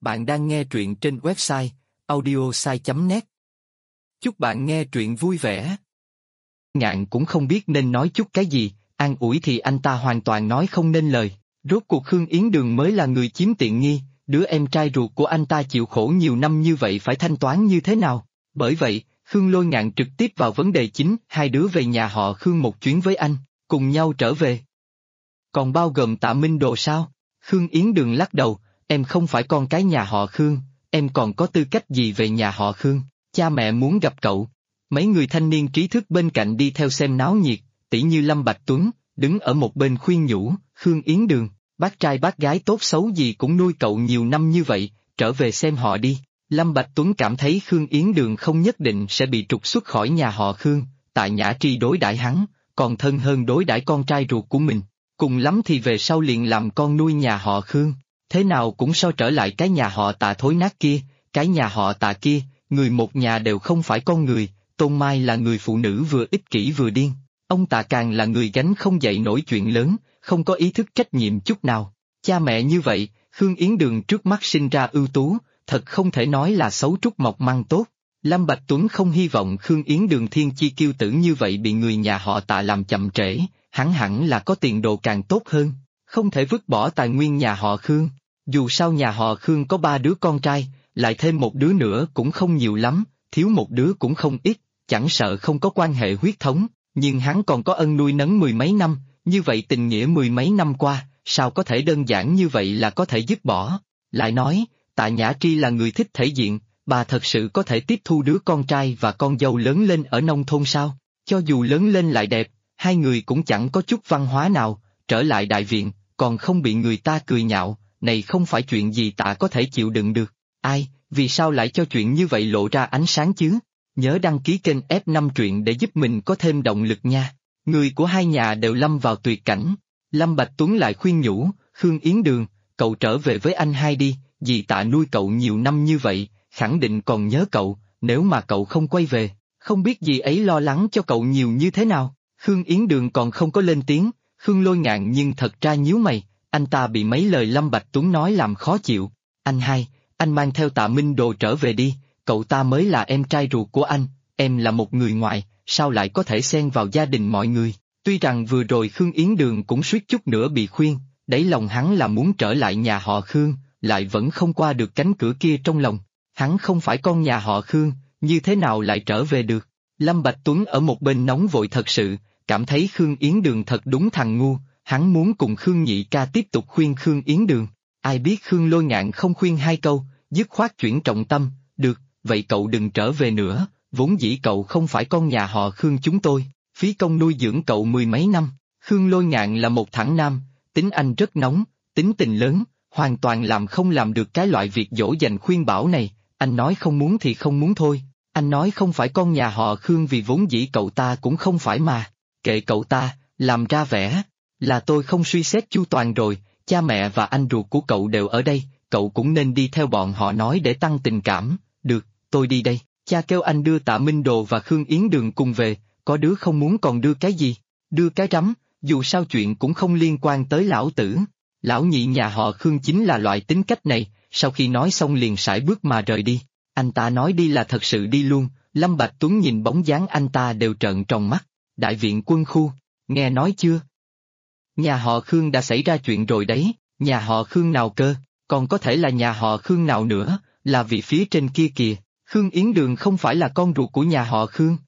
Bạn đang nghe truyện trên website audiosai.net. Chúc bạn nghe truyện vui vẻ. Ngạn cũng không biết nên nói chút cái gì, an ủi thì anh ta hoàn toàn nói không nên lời. Rốt cuộc Khương Yến Đường mới là người chiếm tiện nghi, đứa em trai ruột của anh ta chịu khổ nhiều năm như vậy phải thanh toán như thế nào? Bởi vậy, Khương Lôi Ngạn trực tiếp vào vấn đề chính, hai đứa về nhà họ Khương một chuyến với anh, cùng nhau trở về. Còn bao gồm Tạ Minh Đồ sao? Khương Yến Đường lắc đầu, em không phải con cái nhà họ Khương, em còn có tư cách gì về nhà họ Khương, cha mẹ muốn gặp cậu. Mấy người thanh niên trí thức bên cạnh đi theo xem náo nhiệt, tỉ như Lâm Bạch Tuấn, đứng ở một bên khuyên nhủ, Khương Yến Đường, bác trai bác gái tốt xấu gì cũng nuôi cậu nhiều năm như vậy, trở về xem họ đi. Lâm Bạch Tuấn cảm thấy Khương Yến Đường không nhất định sẽ bị trục xuất khỏi nhà họ Khương, tại Nhã Tri đối đãi hắn, còn thân hơn đối đãi con trai ruột của mình, cùng lắm thì về sau liền làm con nuôi nhà họ Khương, thế nào cũng so trở lại cái nhà họ Tạ thối nát kia, cái nhà họ Tạ kia, người một nhà đều không phải con người, Tôn Mai là người phụ nữ vừa ích kỷ vừa điên, ông Tạ càng là người gánh không dậy nổi chuyện lớn, không có ý thức trách nhiệm chút nào. Cha mẹ như vậy, Khương Yến Đường trước mắt sinh ra ưu tú, thật không thể nói là xấu trúc mọc măng tốt. Lâm Bạch Tuấn không hy vọng Khương Yến Đường thiên chi kiêu tử như vậy bị người nhà họ Tạ làm chậm trễ, hắn hẳn là có tiền đồ càng tốt hơn, không thể vứt bỏ tài nguyên nhà họ Khương. Dù sao nhà họ Khương có 3 đứa con trai, lại thêm một đứa nữa cũng không nhiều lắm, thiếu một đứa cũng không ít, chẳng sợ không có quan hệ huyết thống, nhưng hắn còn có ân nuôi nấng mười mấy năm, như vậy tình nghĩa mười mấy năm qua, sao có thể đơn giản như vậy là có thể dứt bỏ. Lại nói, Tạ Nhã Tri là người thích thể diện, bà thật sự có thể tiếp thu đứa con trai và con dâu lớn lên ở nông thôn sao? Cho dù lớn lên lại đẹp, hai người cũng chẳng có chút văn hóa nào, trở lại đại viện, còn không bị người ta cười nhạo, này không phải chuyện gì Tạ có thể chịu đựng được. Ai, vì sao lại cho chuyện như vậy lộ ra ánh sáng chứ? Nhớ đăng ký kênh F5 truyện để giúp mình có thêm động lực nha. Người của hai nhà đều lâm vào tuyệt cảnh. Lâm Bạch Tuấn lại khuyên nhủ, Khương Yến Đường, cậu trở về với anh hai đi, dì Tạ nuôi cậu nhiều năm như vậy, khẳng định còn nhớ cậu, nếu mà cậu không quay về, không biết dì ấy lo lắng cho cậu nhiều như thế nào. Khương Yến Đường còn không có lên tiếng, Khương Lôi Ngạn nhưng thật ra nhíu mày, anh ta bị mấy lời Lâm Bạch Tuấn nói làm khó chịu. Anh hai, anh mang theo Tạ Minh Đồ trở về đi, cậu ta mới là em trai ruột của anh, em là một người ngoài, sao lại có thể xen vào gia đình mọi người. Tuy rằng vừa rồi Khương Yến Đường cũng suýt chút nữa bị khuyên, đáy lòng hắn là muốn trở lại nhà họ Khương, lại vẫn không qua được cánh cửa kia trong lòng. Hắn không phải con nhà họ Khương, như thế nào lại trở về được? Lâm Bạch Tuấn ở một bên nóng vội thật sự, cảm thấy Khương Yến Đường thật đúng thằng ngu, hắn muốn cùng Khương Nhị ca tiếp tục khuyên Khương Yến Đường. Ai biết Khương Lôi Ngạn không khuyên hai câu, dứt khoát chuyển trọng tâm, được, vậy cậu đừng trở về nữa, vốn dĩ cậu không phải con nhà họ Khương chúng tôi, phí công nuôi dưỡng cậu mười mấy năm. Khương Lôi Ngạn là một thẳng nam, tính anh rất nóng, tính tình lớn, hoàn toàn làm không làm được cái loại việc dỗ dành khuyên bảo này, anh nói không muốn thì không muốn thôi, anh nói không phải con nhà họ Khương vì vốn dĩ cậu ta cũng không phải mà, kệ cậu ta, làm ra vẻ, là tôi không suy xét chu toàn rồi, cha mẹ và anh ruột của cậu đều ở đây, cậu cũng nên đi theo bọn họ nói để tăng tình cảm, được, tôi đi đây, cha kêu anh đưa Tạ Minh Đồ và Khương Yến Đường cùng về, có đứa không muốn còn đưa cái gì, đưa cái rắm, dù sao chuyện cũng không liên quan tới lão tử. Lão nhị nhà họ Khương chính là loại tính cách này, sau khi nói xong liền sải bước mà rời đi. Anh ta nói đi là thật sự đi luôn, Lâm Bạch Tuấn nhìn bóng dáng anh ta đều trợn tròn mắt. Đại viện quân khu, nghe nói chưa? Nhà họ Khương đã xảy ra chuyện rồi đấy, nhà họ Khương nào cơ, còn có thể là nhà họ Khương nào nữa, là vị phía trên kia kìa, Khương Yến Đường không phải là con ruột của nhà họ Khương.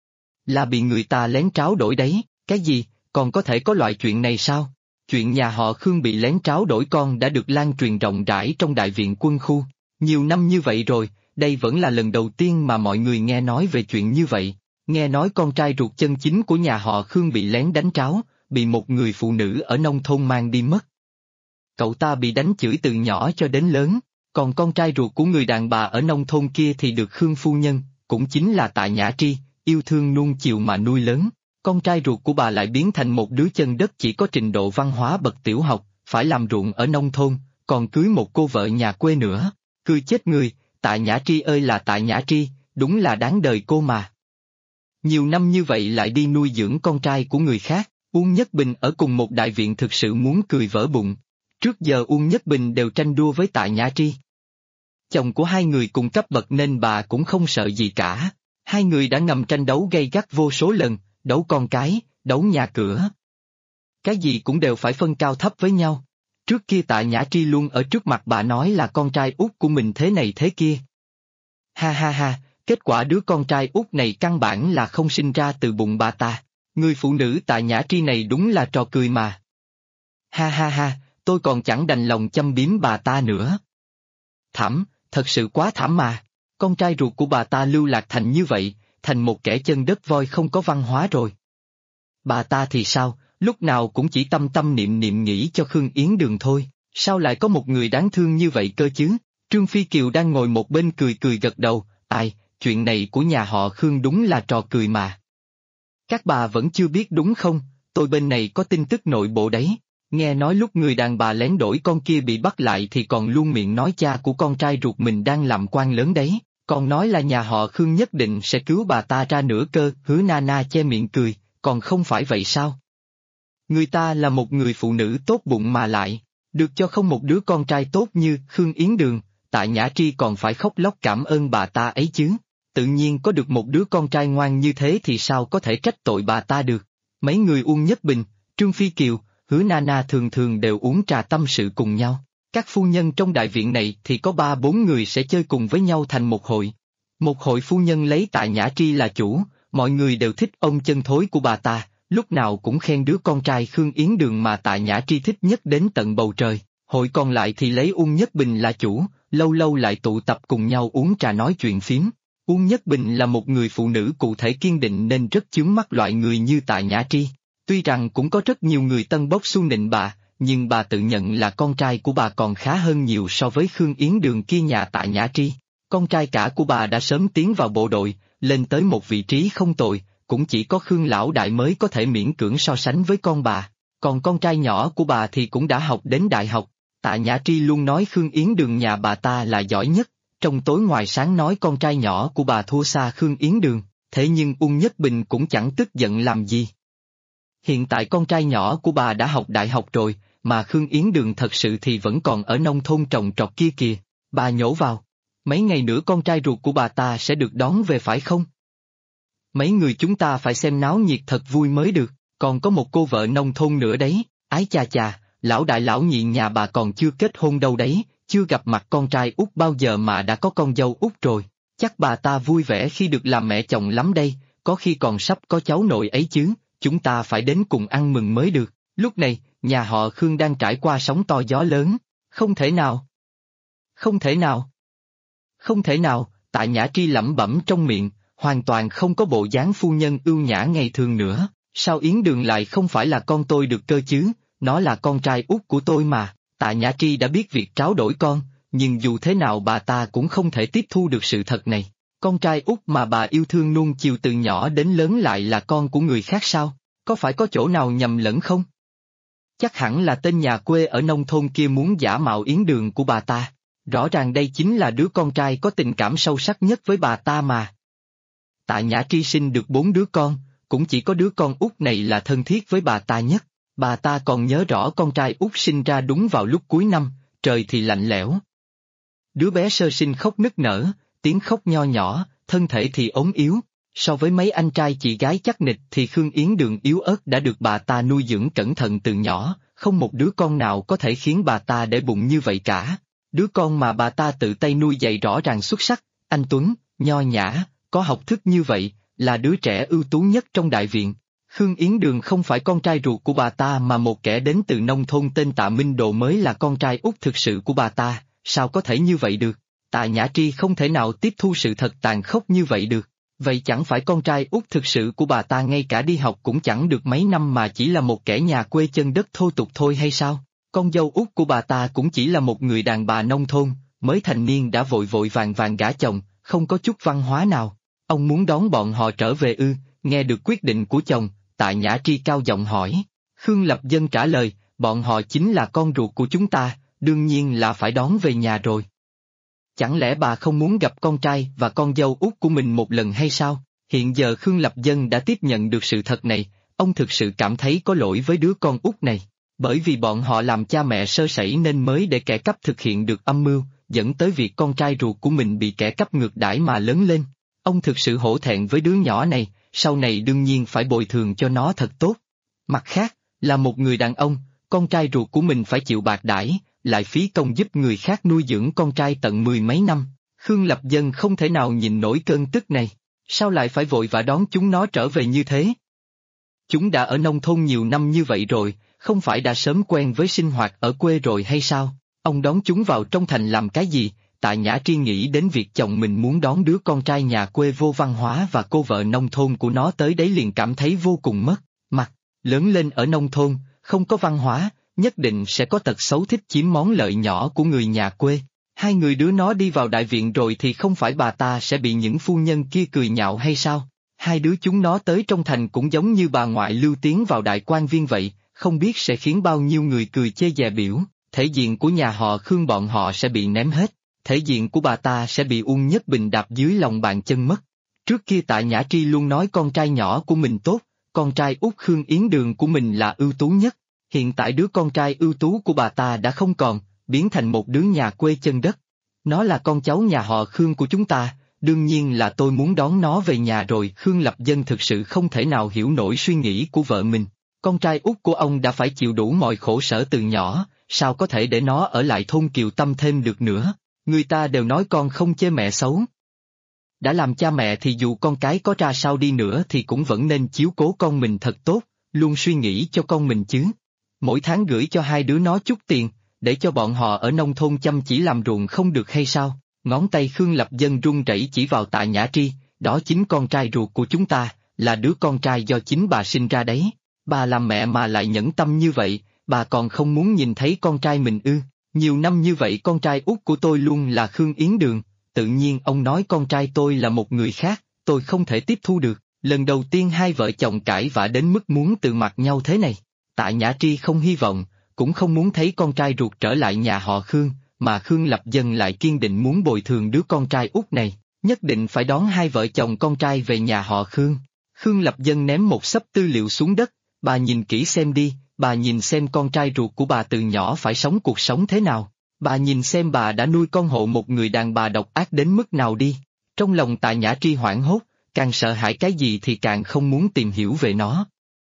Là bị người ta lén tráo đổi đấy, cái gì, còn có thể có loại chuyện này sao? Chuyện nhà họ Khương bị lén tráo đổi con đã được lan truyền rộng rãi trong đại viện quân khu. Nhiều năm như vậy rồi, đây vẫn là lần đầu tiên mà mọi người nghe nói về chuyện như vậy. Nghe nói con trai ruột chân chính của nhà họ Khương bị lén đánh tráo, bị một người phụ nữ ở nông thôn mang đi mất. Cậu ta bị đánh chửi từ nhỏ cho đến lớn, còn con trai ruột của người đàn bà ở nông thôn kia thì được Khương phu nhân, cũng chính là Tạ Nhã Tri, yêu thương nuông chiều mà nuôi lớn. Con trai ruột của bà lại biến thành một đứa chân đất chỉ có trình độ văn hóa bậc tiểu học, phải làm ruộng ở nông thôn, còn cưới một cô vợ nhà quê nữa. Cười chết người, Tạ Nhã Tri ơi là Tạ Nhã Tri, đúng là đáng đời cô mà. Nhiều năm như vậy lại đi nuôi dưỡng con trai của người khác, Uông Nhất Bình ở cùng một đại viện thực sự muốn cười vỡ bụng. Trước giờ Uông Nhất Bình đều tranh đua với Tạ Nhã Tri. Chồng của hai người cùng cấp bậc nên bà cũng không sợ gì cả. Hai người đã ngầm tranh đấu gay gắt vô số lần, đấu con cái, đấu nhà cửa. Cái gì cũng đều phải phân cao thấp với nhau. Trước kia Tạ Nhã Tri luôn ở trước mặt bà nói là con trai út của mình thế này thế kia. Ha ha ha, kết quả đứa con trai út này căn bản là không sinh ra từ bụng bà ta. Người phụ nữ Tạ Nhã Tri này đúng là trò cười mà. Ha ha ha, tôi còn chẳng đành lòng châm biếm bà ta nữa. Thảm, thật sự quá thảm mà. Con trai ruột của bà ta lưu lạc thành như vậy, thành một kẻ chân đất voi không có văn hóa rồi. Bà ta thì sao, lúc nào cũng chỉ tâm tâm niệm niệm nghĩ cho Khương Yến Đường thôi, sao lại có một người đáng thương như vậy cơ chứ? Trương Phi Kiều đang ngồi một bên cười cười gật đầu, ai, chuyện này của nhà họ Khương đúng là trò cười mà. Các bà vẫn chưa biết đúng không, tôi bên này có tin tức nội bộ đấy. Nghe nói lúc người đàn bà lén đổi con kia bị bắt lại thì còn luôn miệng nói cha của con trai ruột mình đang làm quan lớn đấy, còn nói là nhà họ Khương nhất định sẽ cứu bà ta ra nữa cơ. Hứa Nana che miệng cười, còn không phải vậy sao? Người ta là một người phụ nữ tốt bụng mà lại, được cho không một đứa con trai tốt như Khương Yến Đường, Tạ Nhã Tri còn phải khóc lóc cảm ơn bà ta ấy chứ. Tự nhiên có được một đứa con trai ngoan như thế thì sao có thể trách tội bà ta được. Mấy người Uông Nhất Bình, Trương Phi Kiều, Hứa Nana thường thường đều uống trà tâm sự cùng nhau. Các phu nhân trong đại viện này thì có 3-4 người sẽ chơi cùng với nhau thành một hội. Một hội phu nhân lấy Tạ Nhã Tri là chủ, mọi người đều thích ông chân thối của bà ta, lúc nào cũng khen đứa con trai Khương Yến Đường mà Tạ Nhã Tri thích nhất đến tận bầu trời. Hội còn lại thì lấy Uông Nhất Bình là chủ, lâu lâu lại tụ tập cùng nhau uống trà nói chuyện phím. Uông Nhất Bình là một người phụ nữ cụ thể kiên định nên rất chướng mắt loại người như Tạ Nhã Tri. Tuy rằng cũng có rất nhiều người tân bốc xu nịnh bà, nhưng bà tự nhận là con trai của bà còn khá hơn nhiều so với Khương Yến Đường kia nhà Tạ Nhã Tri. Con trai cả của bà đã sớm tiến vào bộ đội, lên tới một vị trí không tồi, cũng chỉ có Khương Lão Đại mới có thể miễn cưỡng so sánh với con bà. Còn con trai nhỏ của bà thì cũng đã học đến đại học. Tạ Nhã Tri luôn nói Khương Yến Đường nhà bà ta là giỏi nhất, trong tối ngoài sáng nói con trai nhỏ của bà thua xa Khương Yến Đường, thế nhưng Uông Nhất Bình cũng chẳng tức giận làm gì. Hiện tại con trai nhỏ của bà đã học đại học rồi, mà Khương Yến Đường thật sự thì vẫn còn ở nông thôn trồng trọt kia kìa. Bà nhổ vào, mấy ngày nữa con trai ruột của bà ta sẽ được đón về phải không? Mấy người chúng ta phải xem náo nhiệt thật vui mới được, còn có một cô vợ nông thôn nữa đấy, ái chà chà, lão đại lão nhị nhà bà còn chưa kết hôn đâu đấy, chưa gặp mặt con trai út bao giờ mà đã có con dâu út rồi, chắc bà ta vui vẻ khi được làm mẹ chồng lắm đây, có khi còn sắp có cháu nội ấy chứ, chúng ta phải đến cùng ăn mừng mới được. Lúc này, nhà họ Khương đang trải qua sóng to gió lớn, không thể nào. Không thể nào. Không thể nào, Tạ Nhã Tri lẩm bẩm trong miệng, hoàn toàn không có bộ dáng phu nhân ưu nhã ngày thường nữa, sao Yến Đường lại không phải là con tôi được cơ chứ, nó là con trai út của tôi mà. Tạ Nhã Tri đã biết việc tráo đổi con, nhưng dù thế nào bà ta cũng không thể tiếp thu được sự thật này. Con trai út mà bà yêu thương nuông chiều từ nhỏ đến lớn lại là con của người khác sao? Có phải có chỗ nào nhầm lẫn không? Chắc hẳn là tên nhà quê ở nông thôn kia muốn giả mạo Yến Đường của bà ta. Rõ ràng đây chính là đứa con trai có tình cảm sâu sắc nhất với bà ta mà. Tạ Nhã Tri sinh được 4 đứa con, cũng chỉ có đứa con út này là thân thiết với bà ta nhất. Bà ta còn nhớ rõ con trai út sinh ra đúng vào lúc cuối năm, trời thì lạnh lẽo. Đứa bé sơ sinh khóc nức nở, tiếng khóc nho nhỏ, thân thể thì ốm yếu. So với mấy anh trai chị gái chắc nịch thì Khương Yến Đường yếu ớt đã được bà ta nuôi dưỡng cẩn thận từ nhỏ, không một đứa con nào có thể khiến bà ta để bụng như vậy cả. Đứa con mà bà ta tự tay nuôi dạy rõ ràng xuất sắc, anh tuấn, nho nhã, có học thức như vậy, là đứa trẻ ưu tú nhất trong đại viện. Khương Yến Đường không phải con trai ruột của bà ta mà một kẻ đến từ nông thôn tên Tạ Minh Độ mới là con trai út thực sự của bà ta, sao có thể như vậy được? Tạ Nhã Tri không thể nào tiếp thu sự thật tàn khốc như vậy được. Vậy chẳng phải con trai út thực sự của bà ta ngay cả đi học cũng chẳng được mấy năm mà chỉ là một kẻ nhà quê chân đất thô tục thôi hay sao? Con dâu út của bà ta cũng chỉ là một người đàn bà nông thôn, mới thành niên đã vội vội vàng vàng gả chồng, không có chút văn hóa nào. Ông muốn đón bọn họ trở về ư? Nghe được quyết định của chồng, Tạ Nhã Tri cao giọng hỏi. Khương Lập Dân trả lời, bọn họ chính là con ruột của chúng ta, đương nhiên là phải đón về nhà rồi. Chẳng lẽ bà không muốn gặp con trai và con dâu út của mình một lần hay sao? Hiện giờ Khương Lập Dân đã tiếp nhận được sự thật này, ông thực sự cảm thấy có lỗi với đứa con út này. Bởi vì bọn họ làm cha mẹ sơ sẩy nên mới để kẻ cắp thực hiện được âm mưu, dẫn tới việc con trai ruột của mình bị kẻ cắp ngược đãi mà lớn lên. Ông thực sự hổ thẹn với đứa nhỏ này, sau này đương nhiên phải bồi thường cho nó thật tốt. Mặt khác, là một người đàn ông, con trai ruột của mình phải chịu bạc đãi, lại phí công giúp người khác nuôi dưỡng con trai tận 10 mấy năm. Khương Lập Dân không thể nào nhìn nổi cơn tức này, sao lại phải vội vã đón chúng nó trở về như thế? Chúng đã ở nông thôn nhiều năm như vậy rồi, không phải đã sớm quen với sinh hoạt ở quê rồi hay sao? Ông đón chúng vào trong thành làm cái gì? Tạ Nhã Tri nghĩ đến việc chồng mình muốn đón đứa con trai nhà quê vô văn hóa và cô vợ nông thôn của nó tới đấy liền cảm thấy vô cùng mất mặt. Lớn lên ở nông thôn, không có văn hóa, nhất định sẽ có tật xấu thích chiếm món lợi nhỏ của người nhà quê. Hai người đứa nó đi vào đại viện rồi thì không phải bà ta sẽ bị những phu nhân kia cười nhạo hay sao? Hai đứa chúng nó tới trong thành cũng giống như bà ngoại Lưu tiến vào đại quan viên vậy, không biết sẽ khiến bao nhiêu người cười chê dè biểu, thể diện của nhà họ Khương bọn họ sẽ bị ném hết, thể diện của bà ta sẽ bị Uông Nhất Bình đạp dưới lòng bàn chân mất. Trước kia Tạ Nhã Tri luôn nói con trai nhỏ của mình tốt, con trai út Khương Yến Đường của mình là ưu tú nhất, hiện tại đứa con trai ưu tú của bà ta đã không còn, biến thành một đứa nhà quê chân đất. Nó là con cháu nhà họ Khương của chúng ta, đương nhiên là tôi muốn đón nó về nhà rồi. Khương Lập Dân thực sự không thể nào hiểu nổi suy nghĩ của vợ mình. Con trai út của ông đã phải chịu đủ mọi khổ sở từ nhỏ, sao có thể để nó ở lại thôn Kiều Tâm thêm được nữa? Người ta đều nói con không chê mẹ xấu. Đã làm cha mẹ thì dù con cái có ra sao đi nữa thì cũng vẫn nên chiếu cố con mình thật tốt, luôn suy nghĩ cho con mình chứ. Mỗi tháng gửi cho hai đứa nó chút tiền, để cho bọn họ ở nông thôn chăm chỉ làm ruộng không được hay sao? Ngón tay Khương Lập Dân run rẩy chỉ vào Tạ Nhã Tri, đó chính con trai ruột của chúng ta, là đứa con trai do chính bà sinh ra đấy. Bà làm mẹ mà lại nhẫn tâm như vậy, bà còn không muốn nhìn thấy con trai mình ư? Nhiều năm như vậy con trai út của tôi luôn là Khương Yến Đường, tự nhiên ông nói con trai tôi là một người khác, tôi không thể tiếp thu được. Lần đầu tiên hai vợ chồng cãi vã đến mức muốn tự mặt nhau thế này. Tạ Nhã Tri không hy vọng, cũng không muốn thấy con trai ruột trở lại nhà họ Khương, mà Khương Lập Dân lại kiên định muốn bồi thường đứa con trai út này, nhất định phải đón hai vợ chồng con trai về nhà họ Khương. Khương Lập Dân ném một xấp tư liệu xuống đất, bà nhìn kỹ xem đi, bà nhìn xem con trai ruột của bà từ nhỏ phải sống cuộc sống thế nào, bà nhìn xem bà đã nuôi con hộ một người đàn bà độc ác đến mức nào đi. Trong lòng Tạ Nhã Tri hoảng hốt, càng sợ hãi cái gì thì càng không muốn tìm hiểu về nó.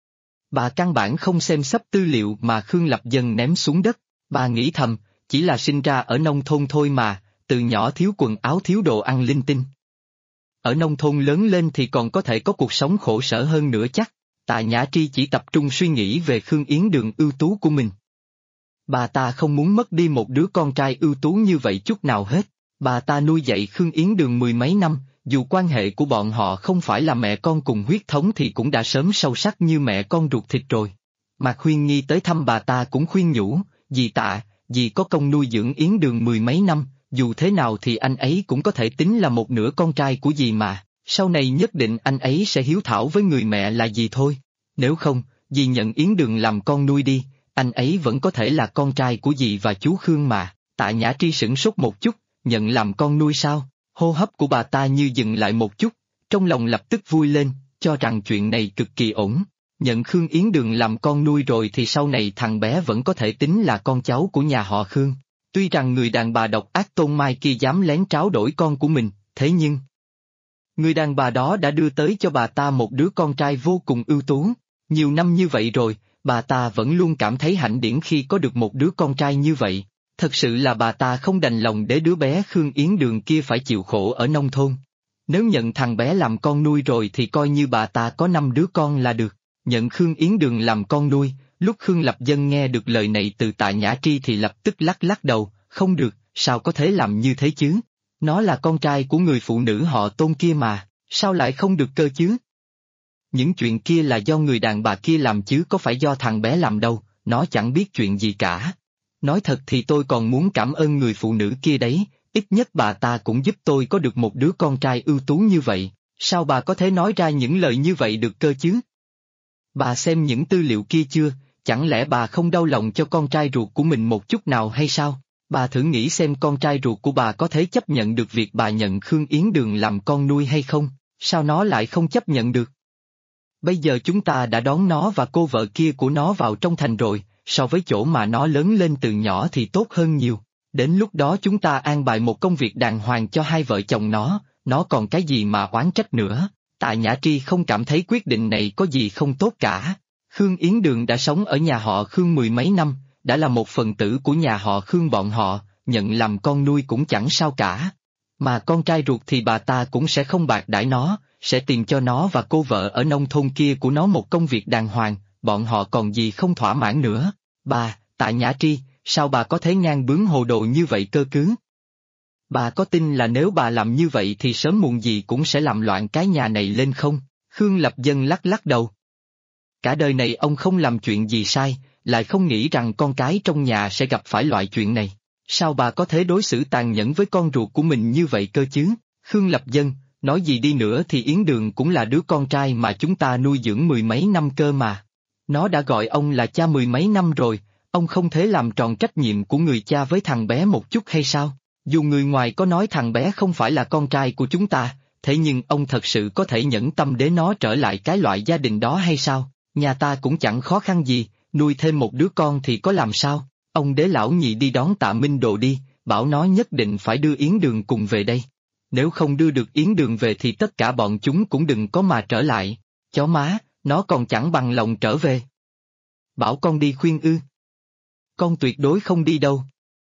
Bà căn bản không xem xấp tư liệu mà Khương Lập Dân ném xuống đất, bà nghĩ thầm, chỉ là sinh ra ở nông thôn thôi mà, từ nhỏ thiếu quần áo thiếu đồ ăn linh tinh. Ở nông thôn lớn lên thì còn có thể có cuộc sống khổ sở hơn nữa chắc. Tạ Nhã Tri chỉ tập trung suy nghĩ về Khương Yến Đường ưu tú của mình. Bà ta không muốn mất đi một đứa con trai ưu tú như vậy chút nào hết. Bà ta nuôi dạy Khương Yến Đường 10 mấy năm, dù quan hệ của bọn họ không phải là mẹ con cùng huyết thống thì cũng đã sớm sâu sắc như mẹ con ruột thịt rồi. Mạc Huyên Nhi tới thăm bà ta cũng khuyên nhủ, dì Tạ, dì có công nuôi dưỡng Yến Đường 10 mấy năm, dù thế nào thì anh ấy cũng có thể tính là một nửa con trai của dì mà, sau này nhất định anh ấy sẽ hiếu thảo với người mẹ là dì thôi. Nếu không, dì nhận Yến Đường làm con nuôi đi, anh ấy vẫn có thể là con trai của dì và chú Khương mà. Tạ Nhã Tri sửng sốt một chút, nhận làm con nuôi sao? Hô hấp của bà ta như dừng lại một chút, trong lòng lập tức vui lên, cho rằng chuyện này cực kỳ ổn. Nhận Khương Yến Đường làm con nuôi rồi thì sau này thằng bé vẫn có thể tính là con cháu của nhà họ Khương. Tuy rằng người đàn bà độc ác Tôn Mai kia dám lén tráo đổi con của mình, thế nhưng người đàn bà đó đã đưa tới cho bà ta một đứa con trai vô cùng ưu tú. Nhiều năm như vậy rồi, bà ta vẫn luôn cảm thấy hãnh điển khi có được một đứa con trai như vậy. Thật sự là bà ta không đành lòng để đứa bé Khương Yến Đường kia phải chịu khổ ở nông thôn. Nếu nhận thằng bé làm con nuôi rồi thì coi như bà ta có 5 đứa con là được. Nhận Khương Yến Đường làm con nuôi, lúc Khương Lập Dân nghe được lời này từ Tạ Nhã Tri thì lập tức lắc lắc đầu, không được, sao có thể làm như thế chứ? Nó là con trai của người phụ nữ họ Tôn kia mà, sao lại không được cơ chứ? Những chuyện kia là do người đàn bà kia làm chứ có phải do thằng bé làm đâu, nó chẳng biết chuyện gì cả. Nói thật thì tôi còn muốn cảm ơn người phụ nữ kia đấy, ít nhất bà ta cũng giúp tôi có được một đứa con trai ưu tú như vậy, sao bà có thể nói ra những lời như vậy được cơ chứ? Bà xem những tư liệu kia chưa, chẳng lẽ bà không đau lòng cho con trai ruột của mình một chút nào hay sao? Bà thử nghĩ xem con trai ruột của bà có thể chấp nhận được việc bà nhận Khương Yến Đường làm con nuôi hay không, sao nó lại không chấp nhận được? Bây giờ chúng ta đã đón nó và cô vợ kia của nó vào trong thành rồi, so với chỗ mà nó lớn lên từ nhỏ thì tốt hơn nhiều. Đến lúc đó chúng ta an bài một công việc đàng hoàng cho hai vợ chồng nó còn cái gì mà oán trách nữa. Tạ Nhã Tri không cảm thấy quyết định này có gì không tốt cả. Khương Yến Đường đã sống ở nhà họ Khương mười mấy năm, đã là một phần tử của nhà họ Khương bọn họ, nhận làm con nuôi cũng chẳng sao cả. Mà con trai ruột thì bà ta cũng sẽ không bạc đãi nó, sẽ tìm cho nó và cô vợ ở nông thôn kia của nó một công việc đàng hoàng, bọn họ còn gì không thỏa mãn nữa. Bà, Tạ Nhã Tri, sao bà có thể ngang bướng hồ đồ như vậy cơ cứ? Bà có tin là nếu bà làm như vậy thì sớm muộn gì cũng sẽ làm loạn cái nhà này lên không? Khương Lập Dân lắc lắc đầu. Cả đời này ông không làm chuyện gì sai, lại không nghĩ rằng con cái trong nhà sẽ gặp phải loại chuyện này. Sao bà có thể đối xử tàn nhẫn với con ruột của mình như vậy cơ chứ? Khương Lập Dân, nói gì đi nữa thì Yến Đường cũng là đứa con trai mà chúng ta nuôi dưỡng mười mấy năm cơ mà. Nó đã gọi ông là cha mười mấy năm rồi, ông không thể làm tròn trách nhiệm của người cha với thằng bé một chút hay sao? Dù người ngoài có nói thằng bé không phải là con trai của chúng ta, thế nhưng ông thật sự có thể nhẫn tâm để nó trở lại cái loại gia đình đó hay sao? Nhà ta cũng chẳng khó khăn gì, nuôi thêm một đứa con thì có làm sao? Ông Đế lão nhị đi đón Tạ Minh Đồ đi, bảo nó nhất định phải đưa Yến Đường cùng về đây. Nếu không đưa được Yến Đường về thì tất cả bọn chúng cũng đừng có mà trở lại. Chó má, nó còn chẳng bằng lòng trở về. Bảo con đi khuyên ư? Con tuyệt đối không đi đâu.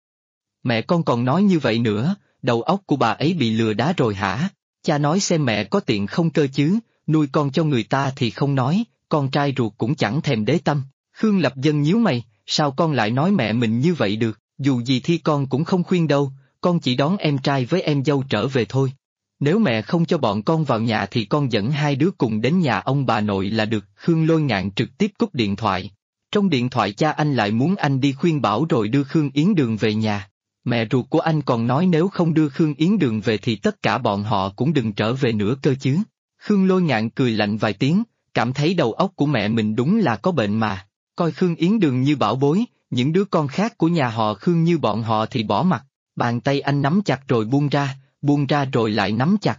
Mẹ con còn nói như vậy nữa, đầu óc của bà ấy bị lừa đá rồi hả? Cha nói xem mẹ có tiện không cơ chứ, nuôi con cho người ta thì không nói, con trai ruột cũng chẳng thèm đế tâm. Khương Lập Dân nhíu mày, sao con lại nói mẹ mình như vậy được, dù gì thì con cũng không khuyên đâu, con chỉ đón em trai với em dâu trở về thôi. Nếu mẹ không cho bọn con vào nhà thì con dẫn hai đứa cùng đến nhà ông bà nội là được. Khương Lôi Ngạn trực tiếp cúp điện thoại. Trong điện thoại cha anh lại muốn anh đi khuyên bảo rồi đưa Khương Yến Đường về nhà. Mẹ ruột của anh còn nói nếu không đưa Khương Yến Đường về thì tất cả bọn họ cũng đừng trở về nữa cơ chứ. Khương Lôi Ngạn cười lạnh vài tiếng, cảm thấy đầu óc của mẹ mình đúng là có bệnh mà. Coi Khương Yến Đường như bảo bối, những đứa con khác của nhà họ Khương như bọn họ thì bỏ mặc. Bàn tay anh nắm chặt rồi buông ra rồi lại nắm chặt.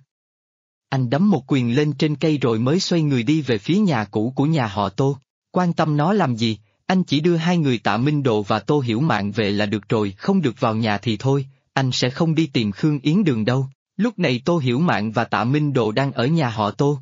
Anh đấm một quyền lên trên cây rồi mới xoay người đi về phía nhà cũ của nhà họ Tô. Quan tâm nó làm gì, anh chỉ đưa hai người Tạ Minh Đồ và Tô Hiểu Mạn về là được rồi, không được vào nhà thì thôi, anh sẽ không đi tìm Khương Yến Đường đâu. Lúc này Tô Hiểu Mạn và Tạ Minh Đồ đang ở nhà họ Tô.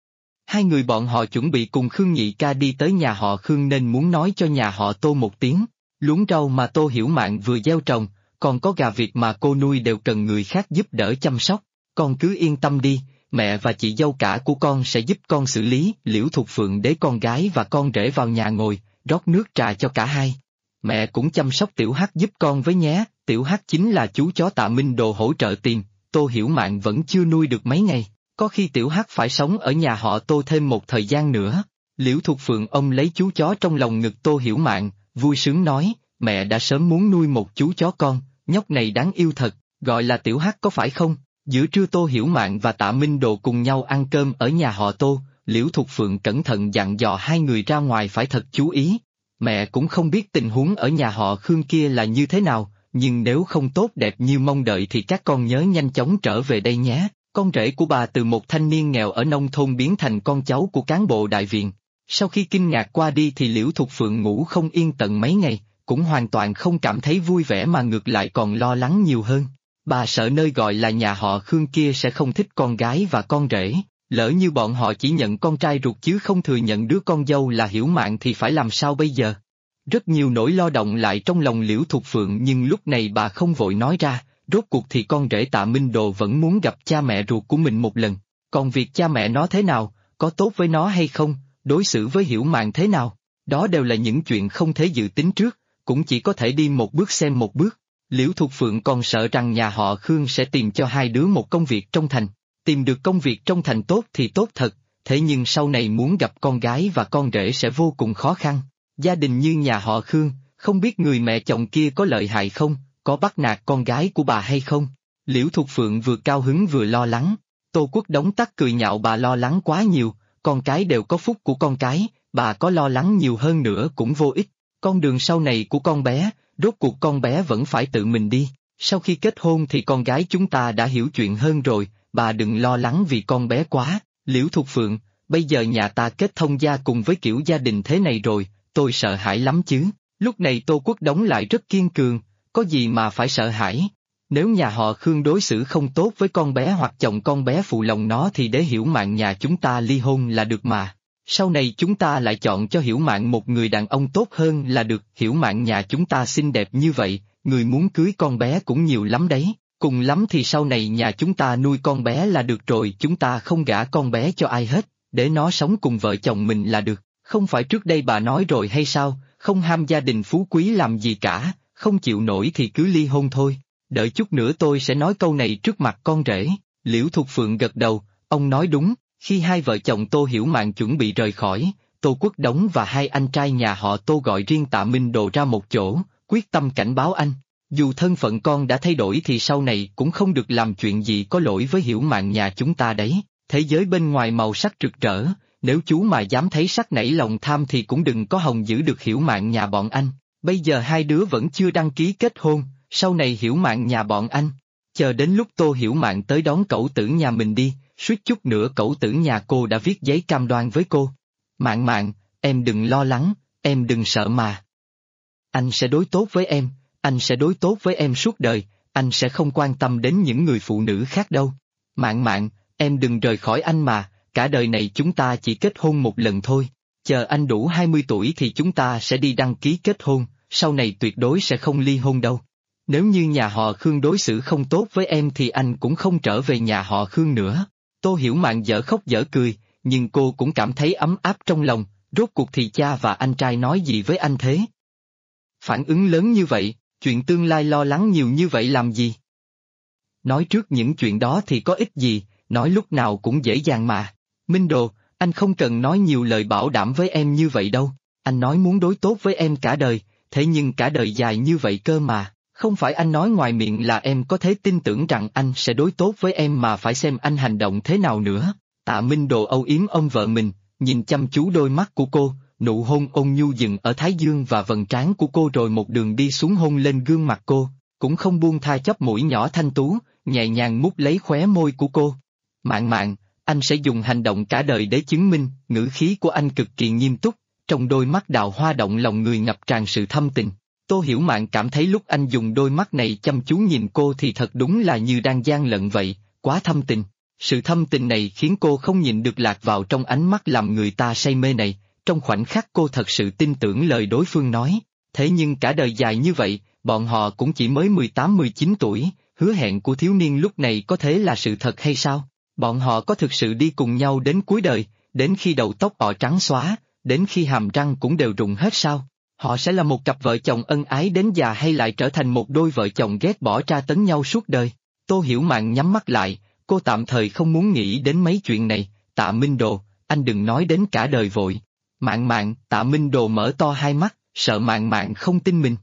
Hai người bọn họ chuẩn bị cùng Khương Nhị Ca đi tới nhà họ Khương nên muốn nói cho nhà họ Tô một tiếng. Luống rau mà Tô Hiểu Mạn vừa gieo trồng, còn có gà vịt mà cô nuôi đều cần người khác giúp đỡ chăm sóc, con cứ yên tâm đi, mẹ và chị dâu cả của con sẽ giúp con xử lý. Liễu Thục Phượng đế con gái và con rể vào nhà ngồi, rót nước trà cho cả hai. Mẹ cũng chăm sóc Tiểu Hắc giúp con với nhé, Tiểu Hắc chính là chú chó Tạ Minh Đồ hỗ trợ tìm, Tô Hiểu Mạn vẫn chưa nuôi được mấy ngày, có khi Tiểu Hắc phải sống ở nhà họ Tô thêm một thời gian nữa. Liễu Thục Phượng ôm lấy chú chó trong lòng ngực Tô Hiểu Mạn, vui sướng nói, mẹ đã sớm muốn nuôi một chú chó con, nhóc này đáng yêu thật, gọi là Tiểu Hắc có phải không? Giữa trưa Tô Hiểu Mạn và Tạ Minh Đồ cùng nhau ăn cơm ở nhà họ Tô, Liễu Thục Phượng cẩn thận dặn dò hai người ra ngoài phải thật chú ý. Mẹ cũng không biết tình huống ở nhà họ Khương kia là như thế nào, nhưng nếu không tốt đẹp như mong đợi thì các con nhớ nhanh chóng trở về đây nhé. Con rể của bà từ một thanh niên nghèo ở nông thôn biến thành con cháu của cán bộ đại viện. Sau khi kinh ngạc qua đi thì Liễu Thục Phượng ngủ không yên tận mấy ngày, cũng hoàn toàn không cảm thấy vui vẻ mà ngược lại còn lo lắng nhiều hơn. Bà sợ nơi gọi là nhà họ Khương kia sẽ không thích con gái và con rể, lỡ như bọn họ chỉ nhận con trai ruột chứ không thừa nhận đứa con dâu là Hiểu Mạn thì phải làm sao bây giờ? Rất nhiều nỗi lo động lại trong lòng Liễu Thục Phượng nhưng lúc này bà không vội nói ra, rốt cuộc thì con rể Tạ Minh Đồ vẫn muốn gặp cha mẹ ruột của mình một lần, còn việc cha mẹ nó thế nào, có tốt với nó hay không, đối xử với Hiểu Mạn thế nào, đó đều là những chuyện không thể dự tính trước, cũng chỉ có thể đi một bước xem một bước. Liễu Thục Phượng còn sợ rằng nhà họ Khương sẽ tìm cho hai đứa một công việc trong thành, tìm được công việc trong thành tốt thì tốt thật, thế nhưng sau này muốn gặp con gái và con rể sẽ vô cùng khó khăn. Gia đình như nhà họ Khương, không biết người mẹ chồng kia có lợi hại không, có bắt nạt con gái của bà hay không. Liễu Thục Phượng vừa cao hứng vừa lo lắng, Tô Quốc Đống tắt cười nhạo bà lo lắng quá nhiều, con cái đều có phúc của con cái, bà có lo lắng nhiều hơn nữa cũng vô ích, con đường sau này của con bé, rốt cuộc con bé vẫn phải tự mình đi, sau khi kết hôn thì con gái chúng ta đã hiểu chuyện hơn rồi, bà đừng lo lắng vì con bé quá. Liễu Thục Phượng, bây giờ nhà ta kết thông gia cùng với kiểu gia đình thế này rồi, tôi sợ hãi lắm chứ. Lúc này Tô Quốc Đống lại rất kiên cường, có gì mà phải sợ hãi. Nếu nhà họ Khương đối xử không tốt với con bé hoặc chồng con bé phụ lòng nó thì để Hiểu Mạn nhà chúng ta ly hôn là được mà. Sau này chúng ta lại chọn cho Hiểu Mạn một người đàn ông tốt hơn là được. Hiểu Mạn nhà chúng ta xinh đẹp như vậy, người muốn cưới con bé cũng nhiều lắm đấy. Cùng lắm thì sau này nhà chúng ta nuôi con bé là được rồi, chúng ta không gả con bé cho ai hết, để nó sống cùng vợ chồng mình là được. Không phải trước đây bà nói rồi hay sao, không ham gia đình phú quý làm gì cả, không chịu nổi thì cứ ly hôn thôi. Đợi chút nữa tôi sẽ nói câu này trước mặt con rể. Liễu Thục Phượng gật đầu, ông nói đúng. Khi hai vợ chồng Tô Hiểu Mạn chuẩn bị rời khỏi, Tô Quốc Đống và hai anh trai nhà họ Tô gọi riêng Tạ Minh Đồ ra một chỗ, quyết tâm cảnh báo anh. Dù thân phận con đã thay đổi thì sau này cũng không được làm chuyện gì có lỗi với Hiểu Mạn nhà chúng ta đấy. Thế giới bên ngoài màu sắc rực rỡ, nếu chú mà dám thấy sắc nảy lòng tham thì cũng đừng có hòng giữ được Hiểu Mạn nhà bọn anh. Bây giờ hai đứa vẫn chưa đăng ký kết hôn, sau này Hiểu Mạn nhà bọn anh. Chờ đến lúc Tô Hiểu Mạn tới đón cậu tử nhà mình đi, suýt chút nữa cậu tử nhà cô đã viết giấy cam đoan với cô. Mạn Mạn, em đừng lo lắng, em đừng sợ mà. Anh sẽ đối tốt với em, anh sẽ đối tốt với em suốt đời, anh sẽ không quan tâm đến những người phụ nữ khác đâu. Mạn Mạn, em đừng rời khỏi anh mà, cả đời này chúng ta chỉ kết hôn một lần thôi. Chờ anh đủ 20 tuổi thì chúng ta sẽ đi đăng ký kết hôn, sau này tuyệt đối sẽ không ly hôn đâu. Nếu như nhà họ Khương đối xử không tốt với em thì anh cũng không trở về nhà họ Khương nữa. Tô Hiểu Mạn dở khóc dở cười, nhưng cô cũng cảm thấy ấm áp trong lòng, rốt cuộc thì cha và anh trai nói gì với anh thế? Phản ứng lớn như vậy, chuyện tương lai lo lắng nhiều như vậy làm gì? Nói trước những chuyện đó thì có ích gì, nói lúc nào cũng dễ dàng mà. Minh Đồ, anh không cần nói nhiều lời bảo đảm với em như vậy đâu, anh nói muốn đối tốt với em cả đời, thế nhưng cả đời dài như vậy cơ mà. Không phải anh nói ngoài miệng là em có thể tin tưởng rằng anh sẽ đối tốt với em mà phải xem anh hành động thế nào nữa. Tạ Minh Đồ âu yếm ôm vợ mình, nhìn chăm chú đôi mắt của cô, nụ hôn ôn nhu dừng ở thái dương và vầng trán của cô rồi một đường đi xuống hôn lên gương mặt cô, cũng không buông tha chóp mũi nhỏ thanh tú, nhẹ nhàng mút lấy khóe môi của cô. Mạn Mạn, anh sẽ dùng hành động cả đời để chứng minh. Ngữ khí của anh cực kỳ nghiêm túc, trong đôi mắt đào hoa động lòng người ngập tràn sự thâm tình. Tô Hiểu Mạn cảm thấy lúc anh dùng đôi mắt này chăm chú nhìn cô thì thật đúng là như đang gian lận vậy, quá thâm tình. Sự thâm tình này khiến cô không nhịn được lạc vào trong ánh mắt làm người ta say mê này, trong khoảnh khắc cô thật sự tin tưởng lời đối phương nói. Thế nhưng cả đời dài như vậy, bọn họ cũng chỉ mới 18-19 tuổi, hứa hẹn của thiếu niên lúc này có thể là sự thật hay sao? Bọn họ có thực sự đi cùng nhau đến cuối đời, đến khi đầu tóc họ trắng xóa, đến khi hàm răng cũng đều rụng hết sao? Họ sẽ là một cặp vợ chồng ân ái đến già hay lại trở thành một đôi vợ chồng ghét bỏ tra tấn nhau suốt đời? Tô Hiểu Mạn nhắm mắt lại, cô tạm thời không muốn nghĩ đến mấy chuyện này. Tạ Minh Đồ, anh đừng nói đến cả đời vội. Mạn Mạn, Tạ Minh Đồ mở to hai mắt, sợ Mạn Mạn không tin mình.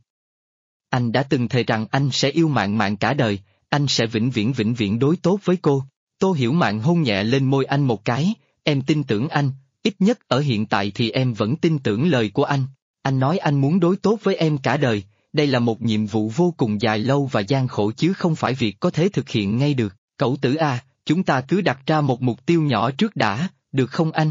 Anh đã từng thề rằng anh sẽ yêu Mạn Mạn cả đời, anh sẽ vĩnh viễn đối tốt với cô. Tô Hiểu Mạn hôn nhẹ lên môi anh một cái, em tin tưởng anh, ít nhất ở hiện tại thì em vẫn tin tưởng lời của anh. Anh nói anh muốn đối tốt với em cả đời, đây là một nhiệm vụ vô cùng dài lâu và gian khổ chứ không phải việc có thể thực hiện ngay được. Cậu tử à, chúng ta cứ đặt ra một mục tiêu nhỏ trước đã, được không anh?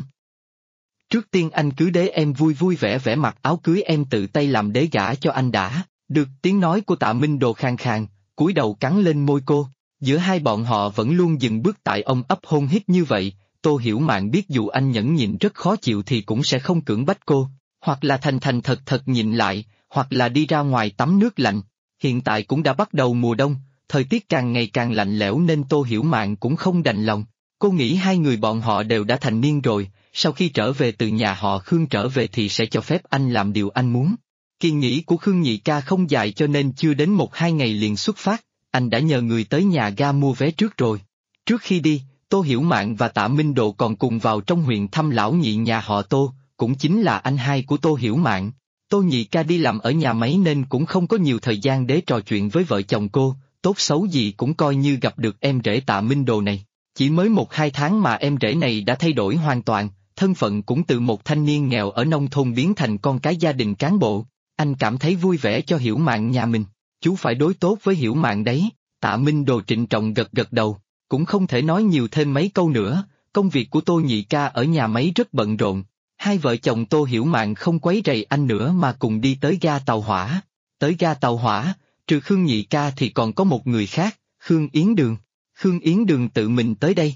Trước tiên anh cứ để em vui vui vẻ vẻ mặc áo cưới em tự tay làm đế gả cho anh đã. Được, tiếng nói của Tạ Minh Đồ khàn khàn, cúi đầu cắn lên môi cô. Giữa hai bọn họ vẫn luôn dừng bước tại ôm ấp hôn hít như vậy. Tô Hiểu Mạn biết dù anh nhẫn nhịn rất khó chịu thì cũng sẽ không cưỡng bách cô, hoặc là thành thành thật thật nhìn lại, hoặc là đi ra ngoài tắm nước lạnh. Hiện tại cũng đã bắt đầu mùa đông, thời tiết càng ngày càng lạnh lẽo nên Tô Hiểu Mạn cũng không đành lòng. Cô nghĩ hai người bọn họ đều đã thành niên rồi, sau khi trở về từ nhà họ Khương trở về thì sẽ cho phép anh làm điều anh muốn. Kỳ nghỉ của Khương nhị ca không dài cho nên chưa đến 1-2 ngày liền xuất phát, anh đã nhờ người tới nhà ga mua vé trước rồi. Trước khi đi, Tô Hiểu Mạn và Tạ Minh Độ còn cùng vào trong huyện thăm lão nhị nhà họ Tô, cũng chính là anh hai của Tô Hiểu Mạn. Tô nhị ca đi làm ở nhà máy nên cũng không có nhiều thời gian để trò chuyện với vợ chồng cô, tốt xấu gì cũng coi như gặp được em rể Tạ Minh Đồ này. Chỉ mới 1-2 tháng mà em rể này đã thay đổi hoàn toàn, thân phận cũng từ một thanh niên nghèo ở nông thôn biến thành con cái gia đình cán bộ. Anh cảm thấy vui vẻ cho Hiểu Mạn nhà mình, chú phải đối tốt với Hiểu Mạn đấy. Tạ Minh Đồ trịnh trọng gật gật đầu, cũng không thể nói nhiều thêm mấy câu nữa, công việc của Tô nhị ca ở nhà máy rất bận rộn. Hai vợ chồng Tô Hiểu Mạn không quấy rầy anh nữa mà cùng đi tới ga tàu hỏa. Tới ga tàu hỏa, trừ Khương nhị ca thì còn có một người khác, Khương Yến Đường. Khương Yến Đường tự mình tới đây.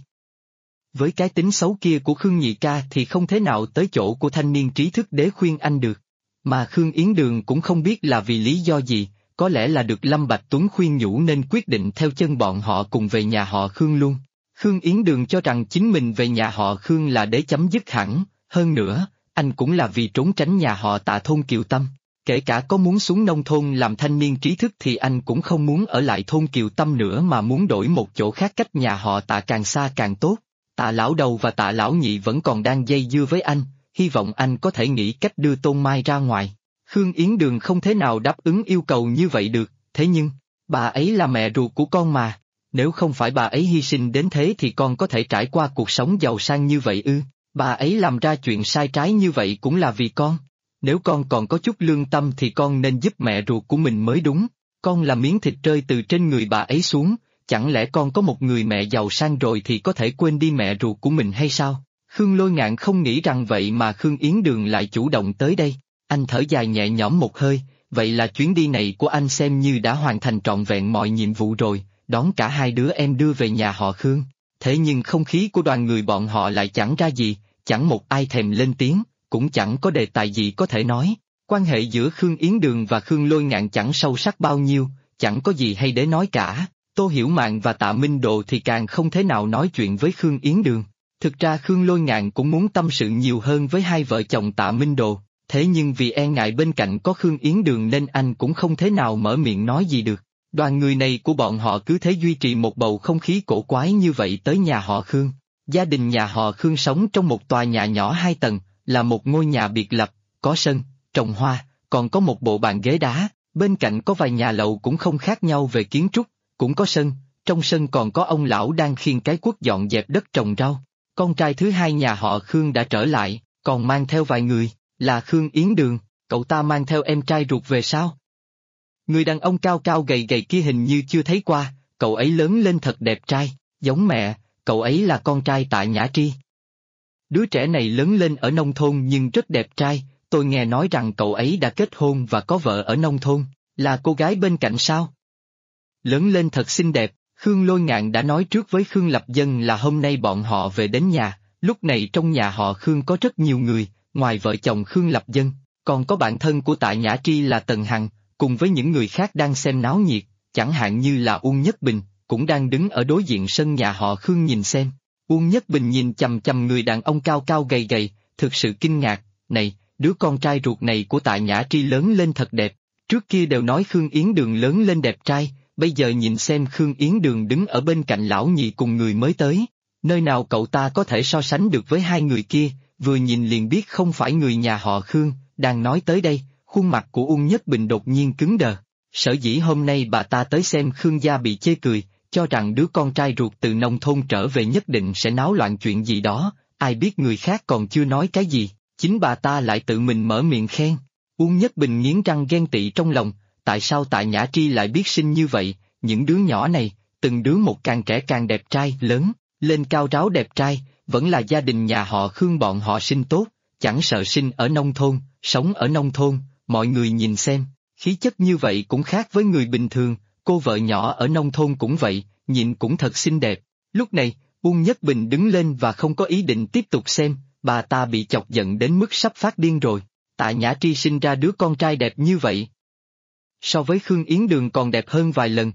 Với cái tính xấu kia của Khương nhị ca thì không thể nào tới chỗ của thanh niên trí thức để khuyên anh được. Mà Khương Yến Đường cũng không biết là vì lý do gì, có lẽ là được Lâm Bạch Tuấn khuyên nhủ nên quyết định theo chân bọn họ cùng về nhà họ Khương luôn. Khương Yến Đường cho rằng chính mình về nhà họ Khương là để chấm dứt hẳn, hơn nữa, anh cũng là vì trốn tránh nhà họ Tạ thôn Kiều Tâm. Kể cả có muốn xuống nông thôn làm thanh niên trí thức thì anh cũng không muốn ở lại thôn Kiều Tâm nữa mà muốn đổi một chỗ khác cách nhà họ Tạ càng xa càng tốt. Tạ lão đầu và Tạ lão nhị vẫn còn đang dây dưa với anh, hy vọng anh có thể nghĩ cách đưa Tôn Mai ra ngoài. Khương Yến Đường không thể nào đáp ứng yêu cầu như vậy được, thế nhưng, bà ấy là mẹ ruột của con mà, nếu không phải bà ấy hy sinh đến thế thì con có thể trải qua cuộc sống giàu sang như vậy ư? Bà ấy làm ra chuyện sai trái như vậy cũng là vì con. Nếu con còn có chút lương tâm thì con nên giúp mẹ ruột của mình mới đúng. Con là miếng thịt rơi từ trên người bà ấy xuống, chẳng lẽ con có một người mẹ giàu sang rồi thì có thể quên đi mẹ ruột của mình hay sao? Khương Lôi Ngạn không nghĩ rằng vậy mà Khương Yến Đường lại chủ động tới đây. Anh thở dài nhẹ nhõm một hơi, vậy là chuyến đi này của anh xem như đã hoàn thành trọn vẹn mọi nhiệm vụ rồi, đón cả hai đứa em đưa về nhà họ Khương. Thế nhưng không khí của đoàn người bọn họ lại chẳng ra gì, chẳng một ai thèm lên tiếng, cũng chẳng có đề tài gì có thể nói. Quan hệ giữa Khương Yến Đường và Khương Lôi Ngạn chẳng sâu sắc bao nhiêu, chẳng có gì hay để nói cả. Tô Hiểu Mạn và Tạ Minh Độ thì càng không thể nào nói chuyện với Khương Yến Đường. Thực ra Khương Lôi Ngạn cũng muốn tâm sự nhiều hơn với hai vợ chồng Tạ Minh Độ, thế nhưng vì e ngại bên cạnh có Khương Yến Đường nên anh cũng không thể nào mở miệng nói gì được. Đoàn người này của bọn họ cứ thế duy trì một bầu không khí cổ quái như vậy tới nhà họ Khương. Gia đình nhà họ Khương sống trong một tòa nhà nhỏ 2 tầng, là một ngôi nhà biệt lập, có sân, trồng hoa, còn có một bộ bàn ghế đá, bên cạnh có vài nhà lầu cũng không khác nhau về kiến trúc, cũng có sân, trong sân còn có ông lão đang khiêng cái cuốc dọn dẹp đất trồng rau. Con trai thứ hai nhà họ Khương đã trở lại, còn mang theo vài người, là Khương Yến Đường, cậu ta mang theo em trai ruột về sao? Người đàn ông cao cao gầy gầy kia hình như chưa thấy qua, cậu ấy lớn lên thật đẹp trai, giống mẹ, cậu ấy là con trai Tạ Nhã Tri. Đứa trẻ này lớn lên ở nông thôn nhưng rất đẹp trai, tôi nghe nói rằng cậu ấy đã kết hôn và có vợ ở nông thôn, là cô gái bên cạnh sao? Lớn lên thật xinh đẹp, Khương Lôi Ngạn đã nói trước với Khương Lập Dân là hôm nay bọn họ về đến nhà, lúc này trong nhà họ Khương có rất nhiều người, ngoài vợ chồng Khương Lập Dân, còn có bạn thân của Tạ Nhã Tri là Tần Hằng, cùng với những người khác đang xem náo nhiệt, chẳng hạn như là Uông Nhất Bình, cũng đang đứng ở đối diện sân nhà họ Khương nhìn xem. Uông Nhất Bình nhìn chằm chằm người đàn ông cao cao gầy gầy, thực sự kinh ngạc, này, đứa con trai ruột này của Tạ Nhã Tri lớn lên thật đẹp, trước kia đều nói Khương Yến Đường lớn lên đẹp trai, bây giờ nhìn xem Khương Yến Đường đứng ở bên cạnh lão nhị cùng người mới tới, nơi nào cậu ta có thể so sánh được với hai người kia, vừa nhìn liền biết không phải người nhà họ Khương, đang nói tới đây, khuôn mặt của Uông Nhất Bình đột nhiên cứng đờ. Sở dĩ hôm nay bà ta tới xem Khương gia bị chê cười, cho rằng đứa con trai ruột từ nông thôn trở về nhất định sẽ náo loạn chuyện gì đó, ai biết người khác còn chưa nói cái gì, chính bà ta lại tự mình mở miệng khen. Uông Nhất Bình nghiến răng ghen tị trong lòng, tại sao Tạ Nhã Tri lại biết sinh như vậy, những đứa nhỏ này, từng đứa một càng trẻ càng đẹp trai, lớn, lên cao ráo đẹp trai, vẫn là gia đình nhà họ Khương bọn họ sinh tốt, chẳng sợ sinh ở nông thôn, sống ở nông thôn, mọi người nhìn xem, khí chất như vậy cũng khác với người bình thường, cô vợ nhỏ ở nông thôn cũng vậy, nhìn cũng thật xinh đẹp. Lúc này, Uông Nhất Bình đứng lên và không có ý định tiếp tục xem, bà ta bị chọc giận đến mức sắp phát điên rồi. Tạ Nhã Tri sinh ra đứa con trai đẹp như vậy, so với Khương Yến Đường còn đẹp hơn vài lần.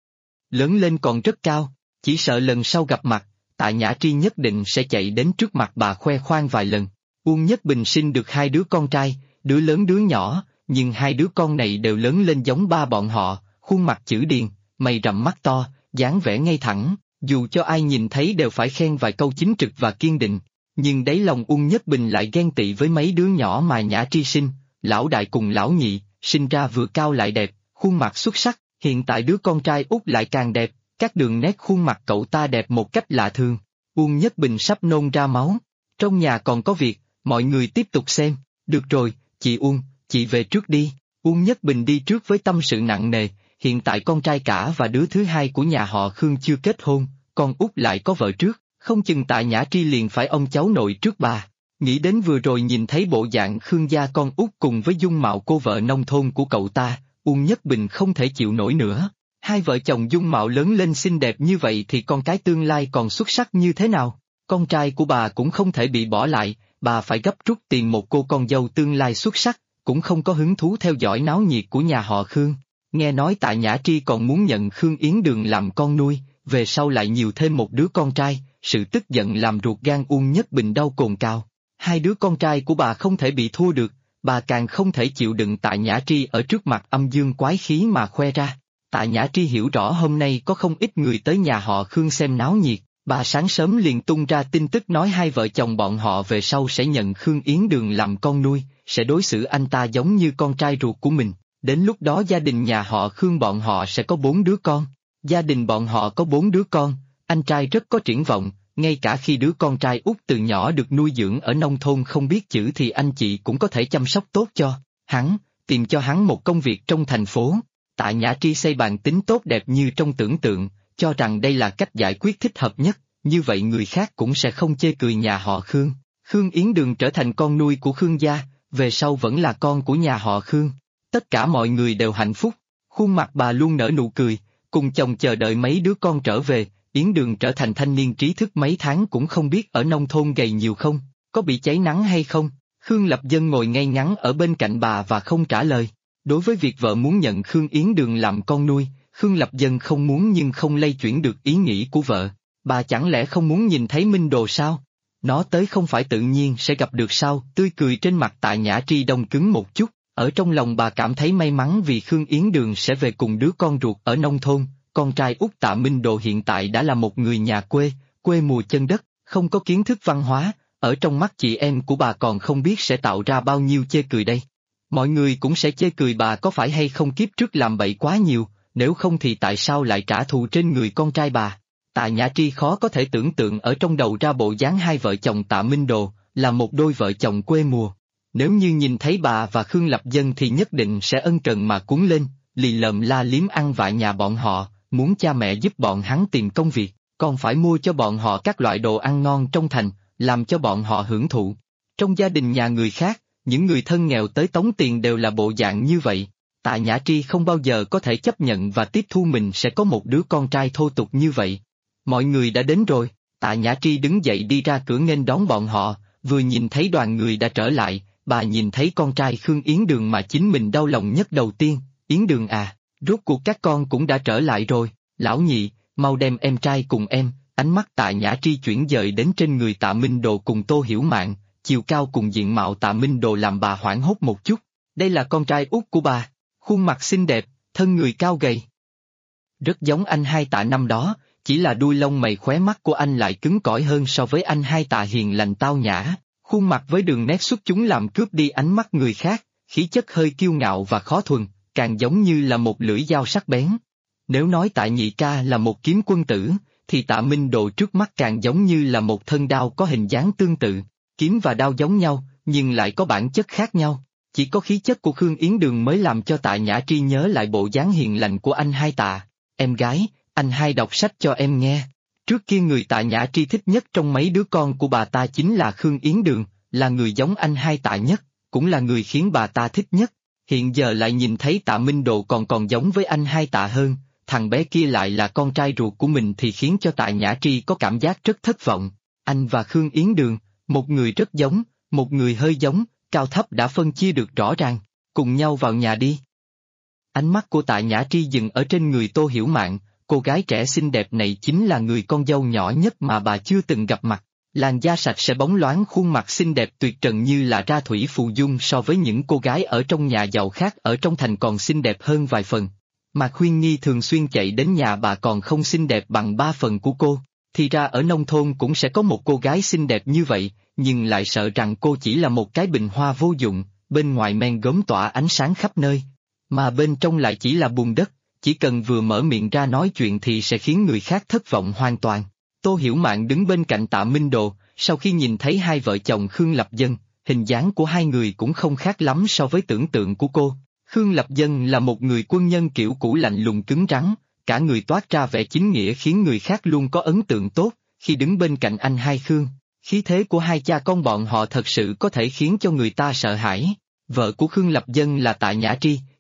Lớn lên còn rất cao, chỉ sợ lần sau gặp mặt, Tạ Nhã Tri nhất định sẽ chạy đến trước mặt bà khoe khoang vài lần. Uông Nhất Bình sinh được hai đứa con trai, đứa lớn đứa nhỏ, nhưng hai đứa con này đều lớn lên giống ba bọn họ, khuôn mặt chữ điền, mày rậm mắt to, dáng vẻ ngay thẳng, dù cho ai nhìn thấy đều phải khen vài câu chính trực và kiên định. Nhưng đáy lòng Uông Nhất Bình lại ghen tị với mấy đứa nhỏ mà Nhã Tri sinh, lão đại cùng lão nhị, sinh ra vừa cao lại đẹp, khuôn mặt xuất sắc, hiện tại đứa con trai út lại càng đẹp, các đường nét khuôn mặt cậu ta đẹp một cách lạ thường. Uông Nhất Bình sắp nôn ra máu, trong nhà còn có việc, mọi người tiếp tục xem, được rồi, chị Uông, chị về trước đi. Uông Nhất Bình đi trước với tâm sự nặng nề, hiện tại con trai cả và đứa thứ hai của nhà họ Khương chưa kết hôn, con út lại có vợ trước, không chừng Tạ Nhã Tri liền phải ông cháu nội trước bà. Nghĩ đến vừa rồi nhìn thấy bộ dạng Khương gia con út cùng với dung mạo cô vợ nông thôn của cậu ta, Uông Nhất Bình không thể chịu nổi nữa. Hai vợ chồng dung mạo lớn lên xinh đẹp như vậy thì con cái tương lai còn xuất sắc như thế nào? Con trai của bà cũng không thể bị bỏ lại, bà phải gấp rút tìm một cô con dâu tương lai xuất sắc, cũng không có hứng thú theo dõi náo nhiệt của nhà họ Khương. Nghe nói Tạ Nhã Tri còn muốn nhận Khương Yến Đường làm con nuôi, về sau lại nhiều thêm một đứa con trai, sự tức giận làm ruột gan Uông Nhất Bình đau cồn cào. Hai đứa con trai của bà không thể bị thua được, bà càng không thể chịu đựng Tạ Nhã Tri ở trước mặt âm dương quái khí mà khoe ra. Tạ Nhã Tri hiểu rõ hôm nay có không ít người tới nhà họ Khương xem náo nhiệt, bà sáng sớm liền tung ra tin tức nói hai vợ chồng bọn họ về sau sẽ nhận Khương Yến Đường làm con nuôi, sẽ đối xử anh ta giống như con trai ruột của mình. Đến lúc đó gia đình nhà họ Khương bọn họ sẽ có 4 đứa con. Gia đình bọn họ có 4 đứa con, anh trai rất có triển vọng, ngay cả khi đứa con trai út từ nhỏ được nuôi dưỡng ở nông thôn không biết chữ thì anh chị cũng có thể chăm sóc tốt cho hắn, tìm cho hắn một công việc trong thành phố. Tạ Nhã Tri xây bàn tính tốt đẹp như trong tưởng tượng, cho rằng đây là cách giải quyết thích hợp nhất, như vậy người khác cũng sẽ không chê cười nhà họ Khương. Khương Yến Đường trở thành con nuôi của Khương gia, về sau vẫn là con của nhà họ Khương. Tất cả mọi người đều hạnh phúc, khuôn mặt bà luôn nở nụ cười, cùng chồng chờ đợi mấy đứa con trở về. Yến Đường trở thành thanh niên trí thức mấy tháng cũng không biết ở nông thôn gầy nhiều không, có bị cháy nắng hay không. Khương Lập Dân ngồi ngay ngắn ở bên cạnh bà và không trả lời. Đối với việc vợ muốn nhận Khương Yến Đường làm con nuôi, Khương Lập Dân không muốn nhưng không lay chuyển được ý nghĩ của vợ. Bà chẳng lẽ không muốn nhìn thấy Minh Đồ sao? Nó tới không phải tự nhiên sẽ gặp được sao? Tươi cười trên mặt Tạ Nhã Tri đông cứng một chút, ở trong lòng bà cảm thấy may mắn vì Khương Yến Đường sẽ về cùng đứa con ruột ở nông thôn. Con trai út Tạ Minh Đồ hiện tại đã là một người nhà quê, quê mùa chân đất, không có kiến thức văn hóa, ở trong mắt chị em của bà còn không biết sẽ tạo ra bao nhiêu chê cười đây. Mọi người cũng sẽ chê cười bà có phải hay không kiếp trước làm bậy quá nhiều, nếu không thì tại sao lại trả thù trên người con trai bà. Tạ Nhã Tri khó có thể tưởng tượng ở trong đầu ra bộ dáng hai vợ chồng Tạ Minh Đồ, là một đôi vợ chồng quê mùa. Nếu như nhìn thấy bà và Khương Lập Dân thì nhất định sẽ ân cần mà cuốn lên, lì lợm la liếm ăn vạ nhà bọn họ, muốn cha mẹ giúp bọn hắn tìm công việc, còn phải mua cho bọn họ các loại đồ ăn ngon trong thành, làm cho bọn họ hưởng thụ. Trong gia đình nhà người khác, những người thân nghèo tới tống tiền đều là bộ dạng như vậy. Tạ Nhã Tri không bao giờ có thể chấp nhận và tiếp thu mình sẽ có một đứa con trai thô tục như vậy. Mọi người đã đến rồi, Tạ Nhã Tri đứng dậy đi ra cửa nghênh đón bọn họ, vừa nhìn thấy đoàn người đã trở lại, bà nhìn thấy con trai Khương Yến Đường mà chính mình đau lòng nhất đầu tiên. Yến Đường à, rốt cuộc các con cũng đã trở lại rồi, lão nhị, mau đem em trai cùng em. Ánh mắt Tạ Nhã Tri chuyển dời đến trên người Tạ Minh Đồ cùng Tô Hiểu Mạn, chiều cao cùng diện mạo Tạ Minh Đồ làm bà hoảng hốt một chút. Đây là con trai út của bà, khuôn mặt xinh đẹp, thân người cao gầy. Rất giống anh hai Tạ năm đó, chỉ là đuôi lông mày khóe mắt của anh lại cứng cỏi hơn so với anh hai Tạ hiền lành tao nhã, khuôn mặt với đường nét xuất chúng làm cướp đi ánh mắt người khác, khí chất hơi kiêu ngạo và khó thuần, càng giống như là một lưỡi dao sắc bén. Nếu nói Tạ nhị ca là một kiếm quân tử, thì Tạ Minh Đồ trước mắt càng giống như là một thân đao có hình dáng tương tự, kiếm và đao giống nhau, nhưng lại có bản chất khác nhau. Chỉ có khí chất của Khương Yến Đường mới làm cho Tạ Nhã Tri nhớ lại bộ dáng hiền lành của anh hai Tạ. Em gái, anh hai đọc sách cho em nghe. Trước kia người Tạ Nhã Tri thích nhất trong mấy đứa con của bà ta chính là Khương Yến Đường, là người giống anh hai Tạ nhất, cũng là người khiến bà ta thích nhất. Hiện giờ lại nhìn thấy Tạ Minh Đồ còn giống với anh hai Tạ hơn, thằng bé kia lại là con trai ruột của mình thì khiến cho Tạ Nhã Tri có cảm giác rất thất vọng. Anh và Khương Yến Đường, một người rất giống, một người hơi giống, cao thấp đã phân chia được rõ ràng, cùng nhau vào nhà đi. Ánh mắt của Tạ Nhã Tri dừng ở trên người Tô Hiểu Mạn, cô gái trẻ xinh đẹp này chính là người con dâu nhỏ nhất mà bà chưa từng gặp mặt. Làn da sạch sẽ bóng loáng, khuôn mặt xinh đẹp tuyệt trần như là ra thủy phù dung so với những cô gái ở trong nhà giàu khác ở trong thành còn xinh đẹp hơn vài phần. Mà Khuyên Nhi thường xuyên chạy đến nhà bà còn không xinh đẹp bằng 3 phần của cô. Thì ra ở nông thôn cũng sẽ có một cô gái xinh đẹp như vậy, nhưng lại sợ rằng cô chỉ là một cái bình hoa vô dụng, bên ngoài men gốm tỏa ánh sáng khắp nơi, mà bên trong lại chỉ là bùn đất, chỉ cần vừa mở miệng ra nói chuyện thì sẽ khiến người khác thất vọng hoàn toàn. Tô Hiểu Mạn đứng bên cạnh Tạ Minh Đồ, sau khi nhìn thấy hai vợ chồng Khương Lập Dân, hình dáng của hai người cũng không khác lắm so với tưởng tượng của cô. Khương Lập Dân là một người quân nhân kiểu cũ lạnh lùng cứng rắn, cả người toát ra vẻ chính nghĩa khiến người khác luôn có ấn tượng tốt, khi đứng bên cạnh anh hai Khương. Khí thế của hai cha con bọn họ thật sự có thể khiến cho người ta sợ hãi. Vợ của Khương Lập Dân là Tạ Nhã Tri,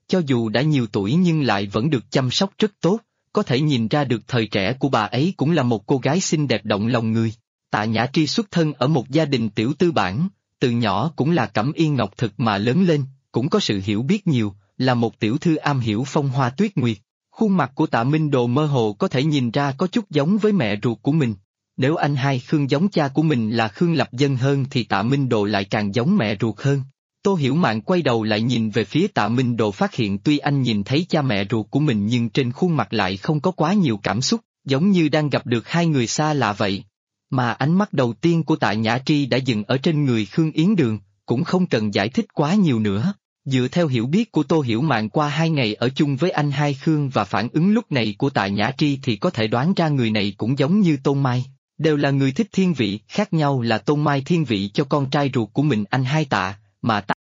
cho dù đã nhiều tuổi nhưng lại vẫn được chăm sóc rất tốt, có thể nhìn ra được thời trẻ của bà ấy cũng là một cô gái xinh đẹp động lòng người. Tạ Nhã Tri xuất thân ở một gia đình tiểu tư bản, từ nhỏ cũng là cẩm y ngọc thực mà lớn lên, cũng có sự hiểu biết nhiều, là một tiểu thư am hiểu phong hoa tuyết nguyệt. Khuôn mặt của Tạ Minh Đồ mơ hồ có thể nhìn ra có chút giống với mẹ ruột của mình. Nếu anh hai Khương giống cha của mình là Khương Lập Dân hơn thì Tạ Minh Đồ lại càng giống mẹ ruột hơn. Tô Hiểu Mạn quay đầu lại nhìn về phía Tạ Minh Đồ, phát hiện tuy anh nhìn thấy cha mẹ ruột của mình nhưng trên khuôn mặt lại không có quá nhiều cảm xúc, giống như đang gặp được hai người xa lạ vậy. Mà ánh mắt đầu tiên của Tạ Nhã Tri đã dừng ở trên người Khương Yến Đường, cũng không cần giải thích quá nhiều nữa. Dựa theo hiểu biết của Tô Hiểu Mạn qua 2 ngày ở chung với anh hai Khương và phản ứng lúc này của Tạ Nhã Tri thì có thể đoán ra người này cũng giống như Tôn Mai, đều là người thích thiên vị, khác nhau là Tôn Mai thiên vị cho con trai ruột của mình anh hai Tạ, mà Tạ.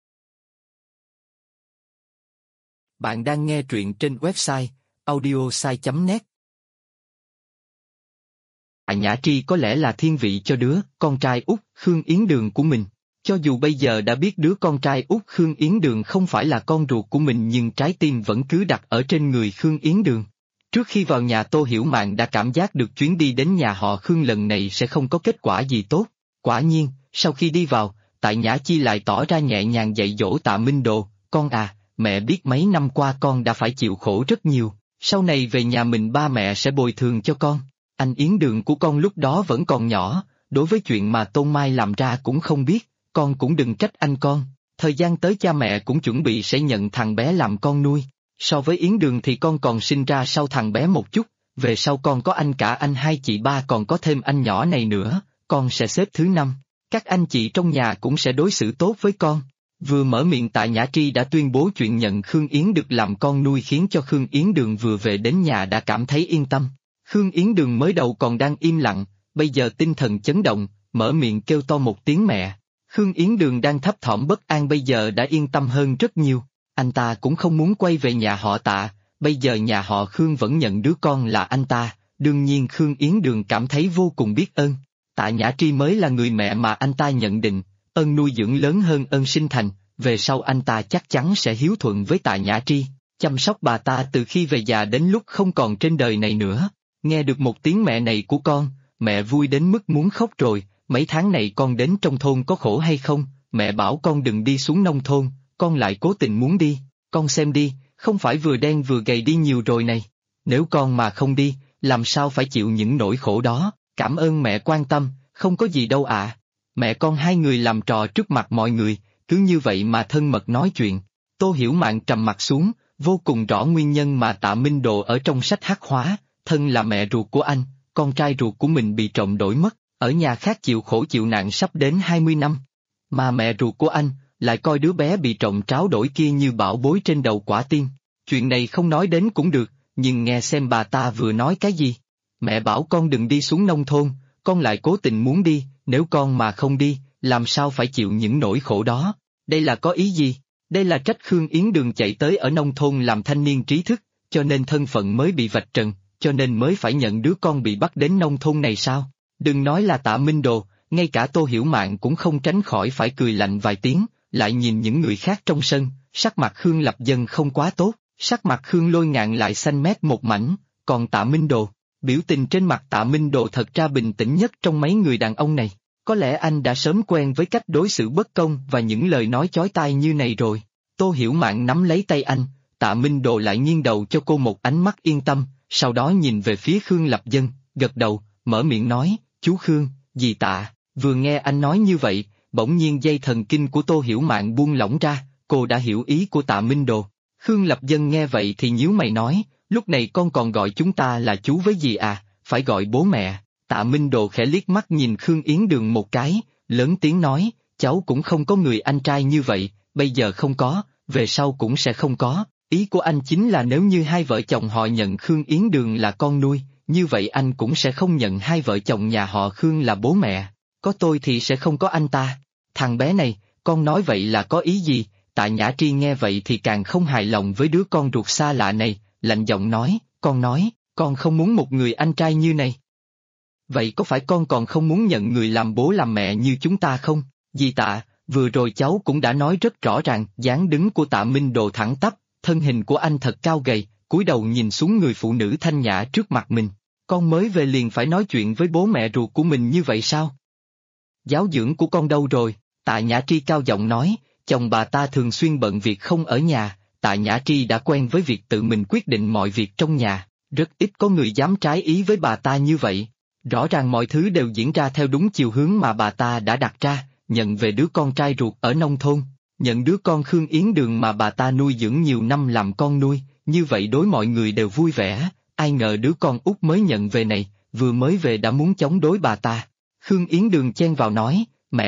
Bạn đang nghe truyện trên website audiosai.net. Tạ Nhã Tri có lẽ là thiên vị cho đứa con trai út Khương Yến Đường của mình. Cho dù bây giờ đã biết đứa con trai út Khương Yến Đường không phải là con ruột của mình nhưng trái tim vẫn cứ đặt ở trên người Khương Yến Đường. Trước khi vào nhà Tô Hiểu Mạn đã cảm giác được chuyến đi đến nhà họ Khương lần này sẽ không có kết quả gì tốt. Quả nhiên, sau khi đi vào, Tạ Nhã Chi lại tỏ ra nhẹ nhàng dạy dỗ Tạ Minh Đồ, con à, mẹ biết mấy năm qua con đã phải chịu khổ rất nhiều, sau này về nhà mình ba mẹ sẽ bồi thường cho con. Anh Yến Đường của con lúc đó vẫn còn nhỏ, đối với chuyện mà Tôn Mai làm ra cũng không biết, con cũng đừng trách anh con, thời gian tới cha mẹ cũng chuẩn bị sẽ nhận thằng bé làm con nuôi. So với Yến Đường thì con còn sinh ra sau thằng bé một chút, về sau con có anh cả anh hai chị ba còn có thêm anh nhỏ này nữa, con sẽ xếp thứ 5. Các anh chị trong nhà cũng sẽ đối xử tốt với con. Vừa mở miệng Tạ Nhã Tri đã tuyên bố chuyện nhận Khương Yến được làm con nuôi khiến cho Khương Yến Đường vừa về đến nhà đã cảm thấy yên tâm. Khương Yến Đường mới đầu còn đang im lặng, bây giờ tinh thần chấn động, mở miệng kêu to một tiếng mẹ. Khương Yến Đường đang thấp thỏm bất an bây giờ đã yên tâm hơn rất nhiều. Anh ta cũng không muốn quay về nhà họ Tạ, bây giờ nhà họ Khương vẫn nhận đứa con là anh ta, đương nhiên Khương Yến Đường cảm thấy vô cùng biết ơn. Tạ Nhã Tri mới là người mẹ mà anh ta nhận định, ơn nuôi dưỡng lớn hơn ơn sinh thành, về sau anh ta chắc chắn sẽ hiếu thuận với Tạ Nhã Tri, chăm sóc bà ta từ khi về già đến lúc không còn trên đời này nữa. Nghe được một tiếng mẹ này của con, mẹ vui đến mức muốn khóc rồi, mấy tháng này con đến trong thôn có khổ hay không, mẹ bảo con đừng đi xuống nông thôn, con lại cố tình muốn đi, con xem đi, không phải vừa đen vừa gầy đi nhiều rồi này, nếu con mà không đi, làm sao phải chịu những nỗi khổ đó, cảm ơn mẹ quan tâm, không có gì đâu ạ. Mẹ con hai người làm trò trước mặt mọi người, cứ như vậy mà thân mật nói chuyện. Tô Hiểu Mạn trầm mặt xuống, vô cùng rõ nguyên nhân mà Tạ Minh Đồ ở trong sách hắc hóa, thân là mẹ ruột của anh, con trai ruột của mình bị trộm đổi mất, ở nhà khác chịu khổ chịu nạn sắp đến 20 năm. Mà mẹ ruột của anh, lại coi đứa bé bị trộm tráo đổi kia như bảo bối trên đầu quả tim. Chuyện này không nói đến cũng được, nhưng nghe xem bà ta vừa nói cái gì. Mẹ bảo con đừng đi xuống nông thôn, con lại cố tình muốn đi, nếu con mà không đi, làm sao phải chịu những nỗi khổ đó. Đây là có ý gì? Đây là trách Khương Yến Đường chạy tới ở nông thôn làm thanh niên trí thức, cho nên thân phận mới bị vạch trần, cho nên mới phải nhận đứa con bị bắt đến nông thôn này sao? Đừng nói là Tạ Minh Đồ, ngay cả Tô Hiểu Mạn cũng không tránh khỏi phải cười lạnh vài tiếng, lại nhìn những người khác trong sân, sắc mặt Khương Lập Dân không quá tốt, sắc mặt Khương Lôi Ngạn lại xanh mét một mảnh, còn Tạ Minh Đồ, biểu tình trên mặt Tạ Minh Đồ thật ra bình tĩnh nhất trong mấy người đàn ông này. Có lẽ anh đã sớm quen với cách đối xử bất công và những lời nói chói tai như này rồi. Tô Hiểu Mạn nắm lấy tay anh, Tạ Minh Đồ lại nghiêng đầu cho cô một ánh mắt yên tâm, sau đó nhìn về phía Khương Lập Dân, gật đầu, mở miệng nói, chú Khương, dì Tạ. Vừa nghe anh nói như vậy, bỗng nhiên dây thần kinh của Tô Hiểu Mạn buông lỏng ra, cô đã hiểu ý của Tạ Minh Đồ. Khương Lập Dân nghe vậy thì nhíu mày nói, lúc này con còn gọi chúng ta là chú với dì à, phải gọi bố mẹ. Tạ Minh Đồ khẽ liếc mắt nhìn Khương Yến Đường một cái, lớn tiếng nói, cháu cũng không có người anh trai như vậy, bây giờ không có, về sau cũng sẽ không có. Ý của anh chính là nếu như hai vợ chồng họ nhận Khương Yến Đường là con nuôi, như vậy anh cũng sẽ không nhận hai vợ chồng nhà họ Khương là bố mẹ. Có tôi thì sẽ không có anh ta. Thằng bé này, con nói vậy là có ý gì? Tạ Nhã Tri nghe vậy thì càng không hài lòng với đứa con ruột xa lạ này, lạnh giọng nói, con không muốn một người anh trai như này. Vậy có phải con còn không muốn nhận người làm bố làm mẹ như chúng ta không? Dì Tạ, vừa rồi cháu cũng đã nói rất rõ ràng, dáng đứng của Tạ Minh Đồ thẳng tắp, thân hình của anh thật cao gầy, cúi đầu nhìn xuống người phụ nữ thanh nhã trước mặt mình. Con mới về liền phải nói chuyện với bố mẹ ruột của mình như vậy sao? Giáo dưỡng của con đâu rồi? Tạ Nhã Tri cao giọng nói, chồng bà ta thường xuyên bận việc không ở nhà, Tạ Nhã Tri đã quen với việc tự mình quyết định mọi việc trong nhà, rất ít có người dám trái ý với bà ta như vậy. Rõ ràng mọi thứ đều diễn ra theo đúng chiều hướng mà bà ta đã đặt ra, nhận về đứa con trai ruột ở nông thôn, nhận đứa con Khương Yến Đường mà bà ta nuôi dưỡng nhiều năm làm con nuôi, như vậy đối mọi người đều vui vẻ, ai ngờ đứa con út mới nhận về này, vừa mới về đã muốn chống đối bà ta. Khương Yến Đường chen vào nói,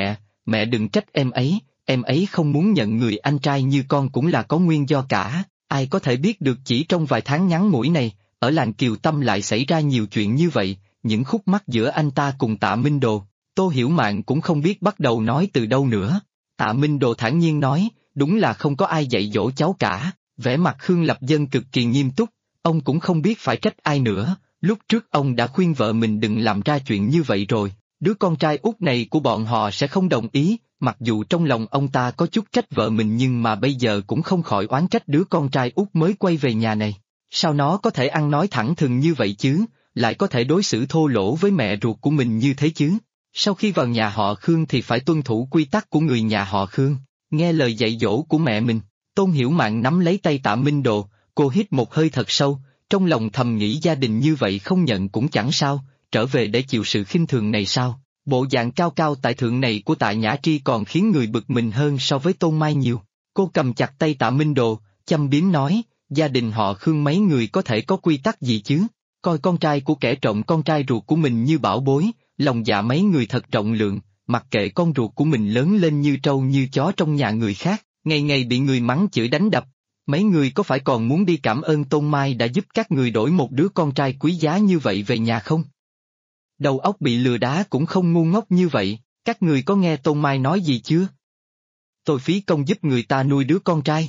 mẹ đừng trách em ấy không muốn nhận người anh trai như con cũng là có nguyên do cả, ai có thể biết được chỉ trong vài tháng ngắn ngủi này, ở làng Kiều Tâm lại xảy ra nhiều chuyện như vậy, những khúc mắc giữa anh ta cùng Tạ Minh Đồ, Tô Hiểu Mạn cũng không biết bắt đầu nói từ đâu nữa. Tạ Minh Đồ thản nhiên nói, đúng là không có ai dạy dỗ cháu cả, vẻ mặt Khương Lập Dân cực kỳ nghiêm túc, ông cũng không biết phải trách ai nữa, lúc trước ông đã khuyên vợ mình đừng làm ra chuyện như vậy rồi, đứa con trai út này của bọn họ sẽ không đồng ý, mặc dù trong lòng ông ta có chút trách vợ mình nhưng mà bây giờ cũng không khỏi oán trách đứa con trai út mới quay về nhà này. Sao nó có thể ăn nói thẳng thừng như vậy chứ, lại có thể đối xử thô lỗ với mẹ ruột của mình như thế chứ? Sau khi vào nhà họ Khương thì phải tuân thủ quy tắc của người nhà họ Khương, nghe lời dạy dỗ của mẹ mình. Tôn Hiểu Mạn nắm lấy tay Tạ Minh Đồ, cô hít một hơi thật sâu, trong lòng thầm nghĩ gia đình như vậy không nhận cũng chẳng sao, trở về để chịu sự khinh thường này sao? Bộ dạng cao cao tại thượng này của Tạ Nhã Tri còn khiến người bực mình hơn so với Tôn Mai nhiều. Cô cầm chặt tay Tạ Minh Đồ, châm biếm nói, gia đình họ Khương mấy người có thể có quy tắc gì chứ? Coi con trai của kẻ trộm con trai ruột của mình như bảo bối, lòng dạ mấy người thật rộng lượng, mặc kệ con ruột của mình lớn lên như trâu như chó trong nhà người khác, ngày ngày bị người mắng chửi đánh đập. Mấy người có phải còn muốn đi cảm ơn Tôn Mai đã giúp các người đổi một đứa con trai quý giá như vậy về nhà không? Đầu óc bị lừa đá cũng không ngu ngốc như vậy, các người có nghe Tôn Mai nói gì chưa? Tôi phí công giúp người ta nuôi đứa con trai.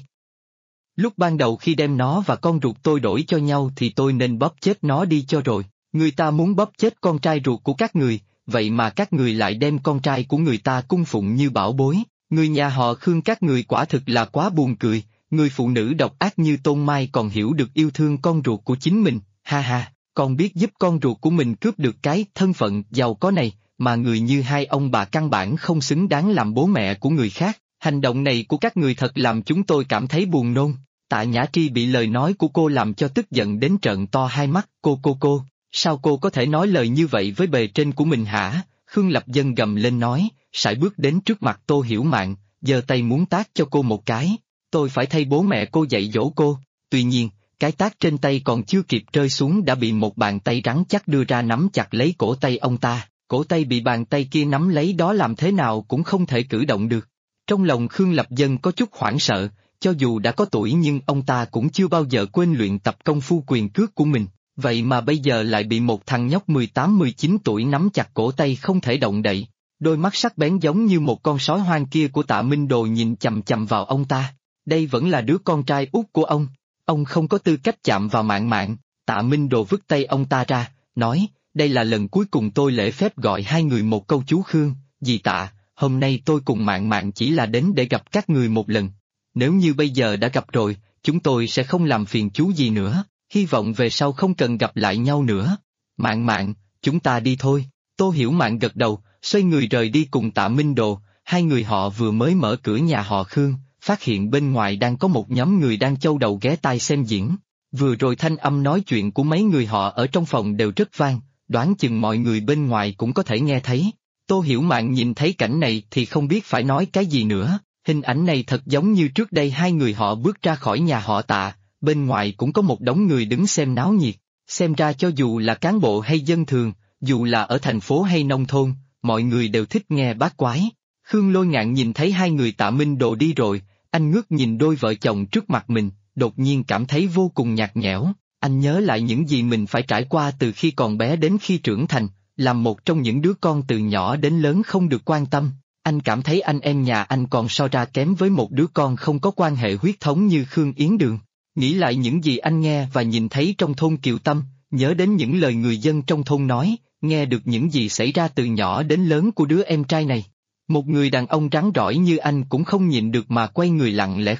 Lúc ban đầu khi đem nó và con ruột tôi đổi cho nhau thì tôi nên bóp chết nó đi cho rồi, người ta muốn bóp chết con trai ruột của các người, vậy mà các người lại đem con trai của người ta cung phụng như bảo bối, người nhà họ Khương các người quả thực là quá buồn cười, người phụ nữ độc ác như Tôn Mai còn hiểu được yêu thương con ruột của chính mình, ha ha, còn biết giúp con ruột của mình cướp được cái thân phận giàu có này, mà người như hai ông bà căn bản không xứng đáng làm bố mẹ của người khác. Hành động này của các người thật làm chúng tôi cảm thấy buồn nôn. Tạ Nhã Tri bị lời nói của cô làm cho tức giận đến trợn to hai mắt. Cô, sao cô có thể nói lời như vậy với bề trên của mình hả? Khương Lập Dân gầm lên nói, sải bước đến trước mặt Tô Hiểu Mạn, giơ tay muốn tát cho cô một cái. Tôi phải thay bố mẹ cô dạy dỗ cô. Tuy nhiên, cái tát trên tay còn chưa kịp rơi xuống đã bị một bàn tay rắn chắc đưa ra nắm chặt lấy cổ tay ông ta. Cổ tay bị bàn tay kia nắm lấy đó làm thế nào cũng không thể cử động được. Trong lòng Khương Lập Dân có chút hoảng sợ, cho dù đã có tuổi nhưng ông ta cũng chưa bao giờ quên luyện tập công phu quyền cước của mình, vậy mà bây giờ lại bị một thằng nhóc 18-19 tuổi nắm chặt cổ tay không thể động đậy. Đôi mắt sắc bén giống như một con sói hoang kia của Tạ Minh Đồ nhìn chằm chằm vào ông ta. Đây vẫn là đứa con trai út của ông không có tư cách chạm vào Mạn Mạn. Tạ Minh Đồ vứt tay ông ta ra, nói, đây là lần cuối cùng tôi lễ phép gọi hai người một câu chú Khương, dì Tạ. Hôm nay tôi cùng Mạn Mạn chỉ là đến để gặp các người một lần. Nếu như bây giờ đã gặp rồi, chúng tôi sẽ không làm phiền chú gì nữa, hy vọng về sau không cần gặp lại nhau nữa. Mạn Mạn, chúng ta đi thôi. Tô Hiểu Mạn gật đầu, xoay người rời đi cùng Tạ Minh Đồ. Hai người họ vừa mới mở cửa nhà họ Khương, phát hiện bên ngoài đang có một nhóm người đang châu đầu ghé tai xem diễn. Vừa rồi thanh âm nói chuyện của mấy người họ ở trong phòng đều rất vang, đoán chừng mọi người bên ngoài cũng có thể nghe thấy. Tô Hiểu Mạn nhìn thấy cảnh này thì không biết phải nói cái gì nữa, hình ảnh này thật giống như trước đây hai người họ bước ra khỏi nhà họ Tạ, bên ngoài cũng có một đống người đứng xem náo nhiệt, xem ra cho dù là cán bộ hay dân thường, dù là ở thành phố hay nông thôn, mọi người đều thích nghe bát quái. Khương Lôi Ngạn nhìn thấy hai người Tạ Minh Đồ đi rồi, anh ngước nhìn đôi vợ chồng trước mặt mình, đột nhiên cảm thấy vô cùng nhạt nhẽo, anh nhớ lại những gì mình phải trải qua từ khi còn bé đến khi trưởng thành. Làm một trong những đứa con từ nhỏ đến lớn không được quan tâm, anh cảm thấy anh em nhà anh còn so ra kém với một đứa con không có quan hệ huyết thống như Khương Yến Đường. Nghĩ lại những gì anh nghe và nhìn thấy trong thôn Kiều Tâm, nhớ đến những lời người dân trong thôn nói, nghe được những gì xảy ra từ nhỏ đến lớn của đứa em trai này. Một người đàn ông rắn rỏi như anh cũng không nhịn được mà quay người lặng lẽ khóc,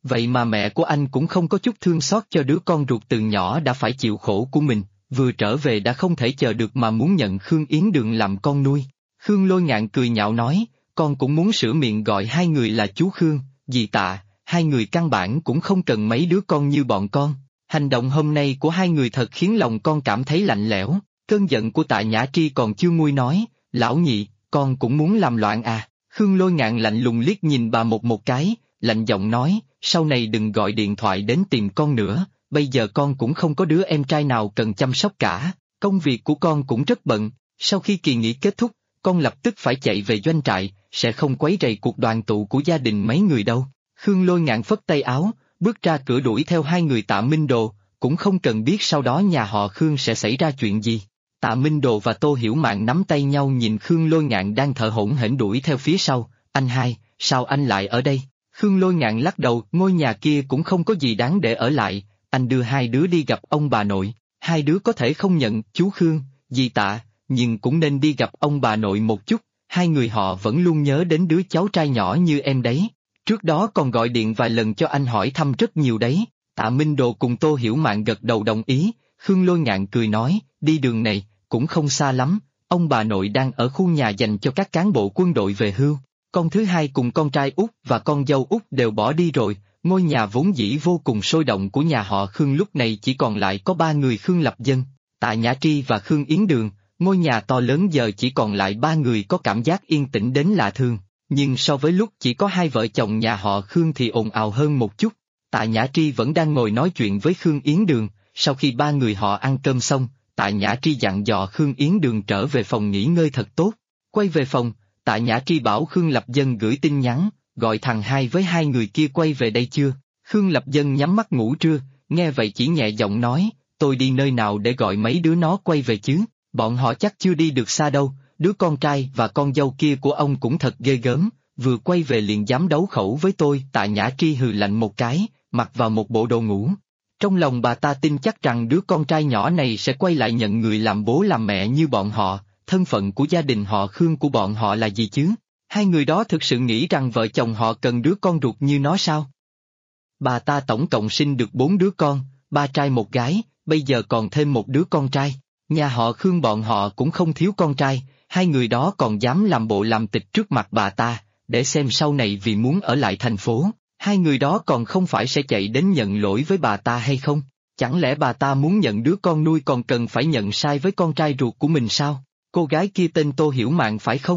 Vậy mà mẹ của anh cũng không có chút thương xót cho đứa con ruột từ nhỏ đã phải chịu khổ của mình, vừa trở về đã không thể chờ được mà muốn nhận Khương Yến Đường làm con nuôi. Khương Lôi Ngạn cười nhạo nói, con cũng muốn sửa miệng gọi hai người là chú Khương, dì Tạ, hai người căn bản cũng không cần mấy đứa con như bọn con. Hành động hôm nay của hai người thật khiến lòng con cảm thấy lạnh lẽo. Cơn giận của Tạ Nhã Tri còn chưa nguôi nói, lão nhị, con cũng muốn làm loạn à? Khương Lôi Ngạn lạnh lùng liếc nhìn bà một cái, lạnh giọng nói, sau này đừng gọi điện thoại đến tìm con nữa, bây giờ con cũng không có đứa em trai nào cần chăm sóc cả, công việc của con cũng rất bận, sau khi kỳ nghỉ kết thúc, con lập tức phải chạy về doanh trại, sẽ không quấy rầy cuộc đoàn tụ của gia đình mấy người đâu. Khương Lôi Ngạn phất tay áo, bước ra cửa đuổi theo hai người Tạ Minh Đồ, cũng không cần biết sau đó nhà họ Khương sẽ xảy ra chuyện gì. Tạ Minh Đồ và Tô Hiểu Mạn nắm tay nhau nhìn Khương Lôi Ngạn đang thở hổn hển đuổi theo phía sau, anh hai, sao anh lại ở đây? Khương Lôi Ngạn lắc đầu, ngôi nhà kia cũng không có gì đáng để ở lại, anh đưa hai đứa đi gặp ông bà nội, hai đứa có thể không nhận chú Khương, dì Tạ, nhưng cũng nên đi gặp ông bà nội một chút, hai người họ vẫn luôn nhớ đến đứa cháu trai nhỏ như em đấy. Trước đó còn gọi điện vài lần cho anh hỏi thăm rất nhiều đấy. Tạ Minh Đồ cùng Tô Hiểu Mạn gật đầu đồng ý, Khương Lôi Ngạn cười nói, đi đường này, cũng không xa lắm, ông bà nội đang ở khu nhà dành cho các cán bộ quân đội về hưu, con thứ hai cùng con trai út và con dâu út đều bỏ đi rồi, ngôi nhà vốn dĩ vô cùng sôi động của nhà họ Khương lúc này chỉ còn lại có ba người Khương Lập Dân, Tạ Nhã Tri và Khương Yến Đường, ngôi nhà to lớn giờ chỉ còn lại ba người có cảm giác yên tĩnh đến lạ thường. Nhưng so với lúc chỉ có hai vợ chồng nhà họ Khương thì ồn ào hơn một chút. Tạ Nhã Tri vẫn đang ngồi nói chuyện với Khương Yến Đường, sau khi ba người họ ăn cơm xong, Tạ Nhã Tri dặn dò Khương Yến Đường trở về phòng nghỉ ngơi thật tốt. Quay về phòng, Tạ Nhã Tri bảo Khương Lập Dân gửi tin nhắn, gọi thằng hai với hai người kia quay về đây chưa. Khương Lập Dân nhắm mắt ngủ trưa, nghe vậy chỉ nhẹ giọng nói, tôi đi nơi nào để gọi mấy đứa nó quay về chứ, bọn họ chắc chưa đi được xa đâu. Đứa con trai và con dâu kia của ông cũng thật ghê gớm, vừa quay về liền dám đấu khẩu với tôi. Tạ Nhã Tri hừ lạnh một cái, mặc vào một bộ đồ ngủ. Trong lòng bà ta tin chắc rằng đứa con trai nhỏ này sẽ quay lại nhận người làm bố làm mẹ như bọn họ, thân phận của gia đình họ Khương của bọn họ là gì chứ? Hai người đó thực sự nghĩ rằng vợ chồng họ cần đứa con ruột như nó sao? Bà ta tổng cộng sinh được 4 đứa con, 3 trai 1 gái, bây giờ còn thêm một đứa con trai. Nhà họ Khương bọn họ cũng không thiếu con trai, hai người đó còn dám làm bộ làm tịch trước mặt bà ta, để xem sau này vì muốn ở lại thành phố, hai người đó còn không phải sẽ chạy đến nhận lỗi với bà ta hay không? Chẳng lẽ bà ta muốn nhận đứa con nuôi còn cần phải nhận sai với con trai ruột của mình sao? Cô gái kia tên Tô Hiểu Mạn phải không?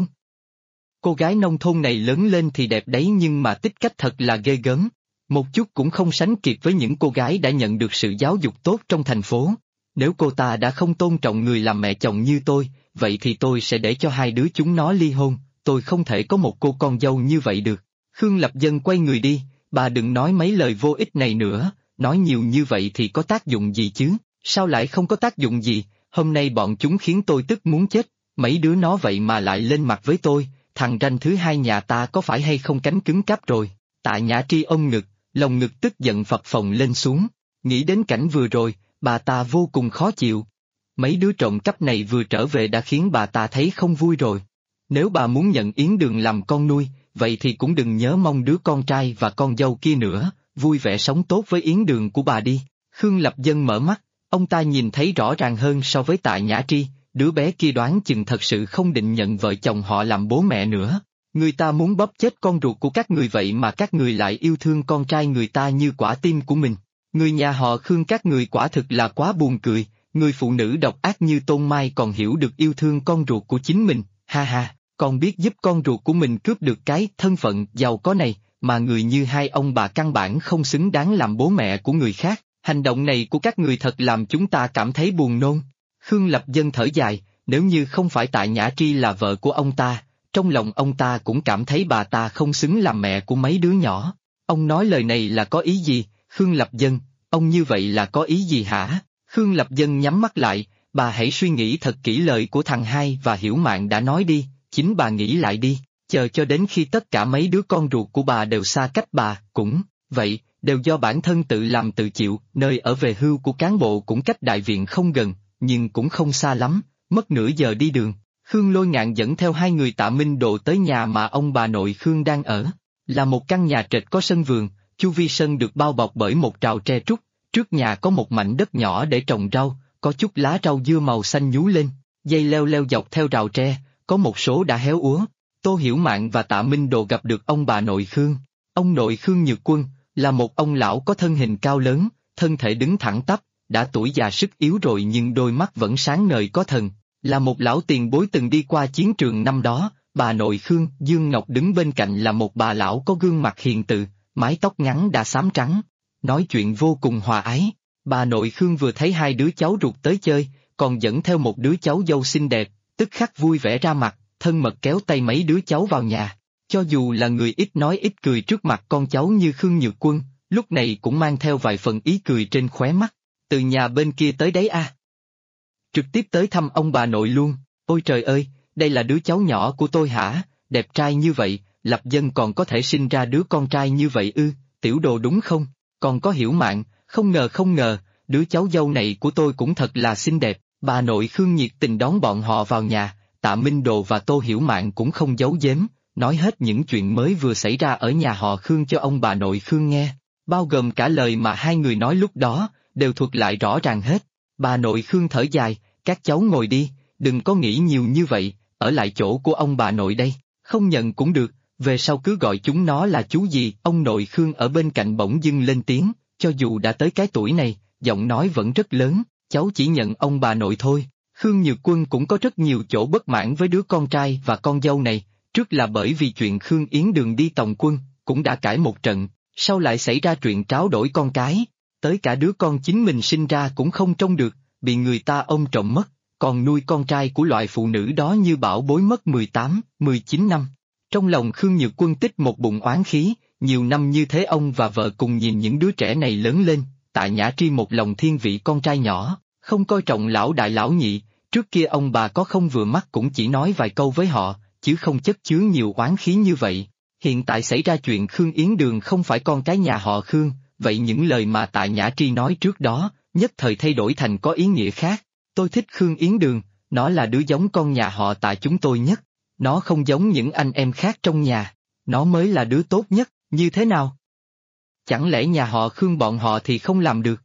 Cô gái nông thôn này lớn lên thì đẹp đấy nhưng mà tích cách thật là ghê gớm, một chút cũng không sánh kịp với những cô gái đã nhận được sự giáo dục tốt trong thành phố. Nếu cô ta đã không tôn trọng người làm mẹ chồng như tôi, vậy thì tôi sẽ để cho hai đứa chúng nó ly hôn, tôi không thể có một cô con dâu như vậy được. Khương Lập Dân quay người đi, bà đừng nói mấy lời vô ích này nữa, nói nhiều như vậy thì có tác dụng gì chứ, sao lại không có tác dụng gì, hôm nay bọn chúng khiến tôi tức muốn chết, mấy đứa nó vậy mà lại lên mặt với tôi, thằng ranh thứ hai nhà ta có phải hay không cánh cứng cáp rồi. Tạ Nhã Tri ôm ngực, lòng ngực tức giận phập phồng lên xuống, nghĩ đến cảnh vừa rồi, bà ta vô cùng khó chịu. Mấy đứa trộm cắp này vừa trở về đã khiến bà ta thấy không vui rồi. Nếu bà muốn nhận Yến Đường làm con nuôi, vậy thì cũng đừng nhớ mong đứa con trai và con dâu kia nữa, vui vẻ sống tốt với Yến Đường của bà đi. Khương Lập Dân mở mắt, ông ta nhìn thấy rõ ràng hơn so với Tạ Nhã Tri, đứa bé kia đoán chừng thật sự không định nhận vợ chồng họ làm bố mẹ nữa. Người ta muốn bóp chết con ruột của các người vậy mà các người lại yêu thương con trai người ta như quả tim của mình. Người nhà họ Khương các người quả thực là quá buồn cười, người phụ nữ độc ác như Tôn Mai còn hiểu được yêu thương con ruột của chính mình, ha ha, còn biết giúp con ruột của mình cướp được cái thân phận giàu có này, mà người như hai ông bà căn bản không xứng đáng làm bố mẹ của người khác, hành động này của các người thật làm chúng ta cảm thấy buồn nôn. Khương Lập Dân thở dài, nếu như không phải Tạ Nhã Tri là vợ của ông ta, trong lòng ông ta cũng cảm thấy bà ta không xứng làm mẹ của mấy đứa nhỏ. Ông nói lời này là có ý gì, Khương Lập Dân, ông như vậy là có ý gì hả? Khương Lập Dân nhắm mắt lại, bà hãy suy nghĩ thật kỹ lời của thằng hai và Hiểu Mạn đã nói đi, chính bà nghĩ lại đi, chờ cho đến khi tất cả mấy đứa con ruột của bà đều xa cách bà, cũng vậy, đều do bản thân tự làm tự chịu, nơi ở về hưu của cán bộ cũng cách đại viện không gần, nhưng cũng không xa lắm, mất nửa giờ đi đường. Khương Lôi Ngạn dẫn theo hai người Tạ Minh Độ tới nhà mà ông bà nội Khương đang ở, là một căn nhà trệt có sân vườn, Chu vi sân được bao bọc bởi một rào tre trúc, trước nhà có một mảnh đất nhỏ để trồng rau, có chút lá rau dưa màu xanh nhú lên, dây leo leo dọc theo rào tre, có một số đã héo úa. Tô Hiểu Mạn và Tạ Minh Đồ gặp được ông bà nội Khương. Ông nội Khương Nhược Quân là một ông lão có thân hình cao lớn, thân thể đứng thẳng tắp, đã tuổi già sức yếu rồi nhưng đôi mắt vẫn sáng ngời có thần, là một lão tiền bối từng đi qua chiến trường năm đó. Bà nội Khương, Dương Ngọc đứng bên cạnh là một bà lão có gương mặt hiền từ, mái tóc ngắn đã xám trắng, nói chuyện vô cùng hòa ái. Bà nội Khương vừa thấy hai đứa cháu ruột tới chơi, còn dẫn theo một đứa cháu dâu xinh đẹp, tức khắc vui vẻ ra mặt, thân mật kéo tay mấy đứa cháu vào nhà. Cho dù là người ít nói ít cười trước mặt con cháu như Khương Nhược Quân, lúc này cũng mang theo vài phần ý cười trên khóe mắt. Từ nhà bên kia tới đấy à? Trực tiếp tới thăm ông bà nội luôn. Ôi trời ơi, đây là đứa cháu nhỏ của tôi hả? Đẹp trai như vậy, lập dân còn có thể sinh ra đứa con trai như vậy ư? Tiểu Đồ đúng không? Còn có Hiểu Mạn, không ngờ, đứa cháu dâu này của tôi cũng thật là xinh đẹp. Bà nội Khương nhiệt tình đón bọn họ vào nhà. Tạ Minh Đồ và Tô Hiểu Mạn cũng không giấu giếm, nói hết những chuyện mới vừa xảy ra ở nhà họ Khương cho ông bà nội Khương nghe, bao gồm cả lời mà hai người nói lúc đó, đều thuật lại rõ ràng hết. Bà nội Khương thở dài, các cháu ngồi đi, đừng có nghĩ nhiều như vậy, ở lại chỗ của ông bà nội đây, không nhận cũng được, về sau cứ gọi chúng nó là chú gì. Ông nội Khương ở bên cạnh bỗng dưng lên tiếng, cho dù đã tới cái tuổi này, giọng nói vẫn rất lớn, cháu chỉ nhận ông bà nội thôi. Khương Nhược Quân cũng có rất nhiều chỗ bất mãn với đứa con trai và con dâu này, trước là bởi vì chuyện Khương Yến Đường đi tòng quân, cũng đã cãi một trận, sau lại xảy ra chuyện tráo đổi con cái, tới cả đứa con chính mình sinh ra cũng không trông được, bị người ta ôm trộm mất, còn nuôi con trai của loại phụ nữ đó như bảo bối mất 18, 19 năm. Trong lòng Khương Nhược Quân tích một bụng oán khí, nhiều năm như thế ông và vợ cùng nhìn những đứa trẻ này lớn lên, Tạ Nhã Tri một lòng thiên vị con trai nhỏ, không coi trọng lão đại lão nhị, trước kia ông bà có không vừa mắt cũng chỉ nói vài câu với họ, chứ không chất chứa nhiều oán khí như vậy. Hiện tại xảy ra chuyện Khương Yến Đường không phải con cái nhà họ Khương, vậy những lời mà Tạ Nhã Tri nói trước đó, nhất thời thay đổi thành có ý nghĩa khác. Tôi thích Khương Yến Đường, nó là đứa giống con nhà họ Tạ chúng tôi nhất, nó không giống những anh em khác trong nhà, nó mới là đứa tốt nhất, như thế nào? Chẳng lẽ nhà họ Khương bọn họ thì không làm được?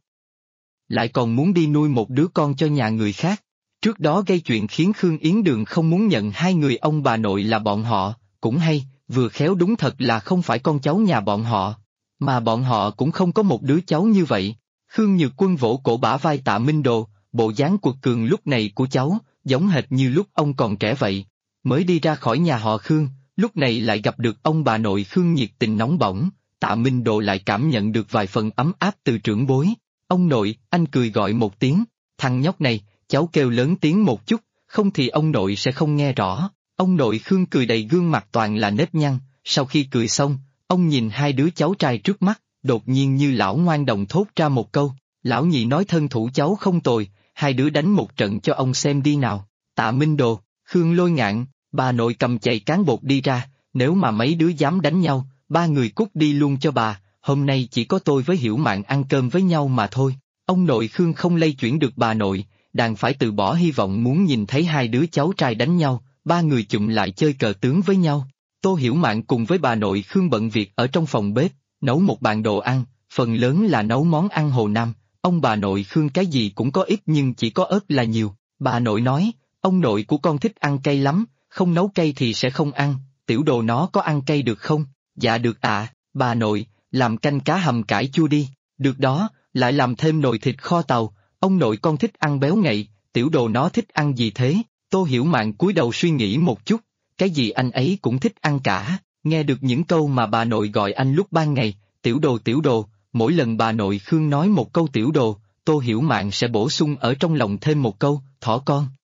Lại còn muốn đi nuôi một đứa con cho nhà người khác. Trước đó gây chuyện khiến Khương Yến Đường không muốn nhận hai người ông bà nội là bọn họ, cũng hay, vừa khéo đúng thật là không phải con cháu nhà bọn họ, mà bọn họ cũng không có một đứa cháu như vậy. Khương Nhược Quân vỗ cổ bả vai Tạ Minh Đồ, bộ dáng quật cường lúc này của cháu, giống hệt như lúc ông còn trẻ vậy. Mới đi ra khỏi nhà họ Khương, lúc này lại gặp được ông bà nội Khương nhiệt tình nóng bỏng, Tạ Minh Đồ lại cảm nhận được vài phần ấm áp từ trưởng bối. Ông nội, anh cười gọi một tiếng, thằng nhóc này, cháu kêu lớn tiếng một chút, không thì ông nội sẽ không nghe rõ. Ông nội Khương cười đầy gương mặt toàn là nếp nhăn, sau khi cười xong, ông nhìn hai đứa cháu trai trước mắt, đột nhiên như lão ngoan đồng thốt ra một câu, lão nhị nói thân thủ cháu không tồi, hai đứa đánh một trận cho ông xem đi nào. Tạ Minh Đồ, Khương Lôi Ngạn, bà nội cầm chày cán bột đi ra, nếu mà mấy đứa dám đánh nhau, ba người cút đi luôn cho bà, hôm nay chỉ có tôi với Hiểu Mạn ăn cơm với nhau mà thôi. Ông nội Khương không lay chuyển được bà nội, đành phải từ bỏ hy vọng muốn nhìn thấy hai đứa cháu trai đánh nhau, ba người chụm lại chơi cờ tướng với nhau. Tô Hiểu Mạn cùng với bà nội Khương bận việc ở trong phòng bếp, nấu một bàn đồ ăn, phần lớn là nấu món ăn Hồ Nam. Ông bà nội Khương cái gì cũng có ít nhưng chỉ có ớt là nhiều. Bà nội nói, ông nội của con thích ăn cay lắm, không nấu cay thì sẽ không ăn, Tiểu Đồ nó có ăn cay được không? Dạ được ạ, bà nội, làm canh cá hầm cải chua đi, được đó, lại làm thêm nồi thịt kho tàu, ông nội con thích ăn béo ngậy, Tiểu Đồ nó thích ăn gì thế? Tô Hiểu Mạn cúi đầu suy nghĩ một chút, cái gì anh ấy cũng thích ăn cả, nghe được những câu mà bà nội gọi anh lúc ban ngày, Tiểu Đồ, mỗi lần bà nội Khương nói một câu Tiểu Đồ, Tô Hiểu Mạn sẽ bổ sung ở trong lòng thêm một câu, thỏ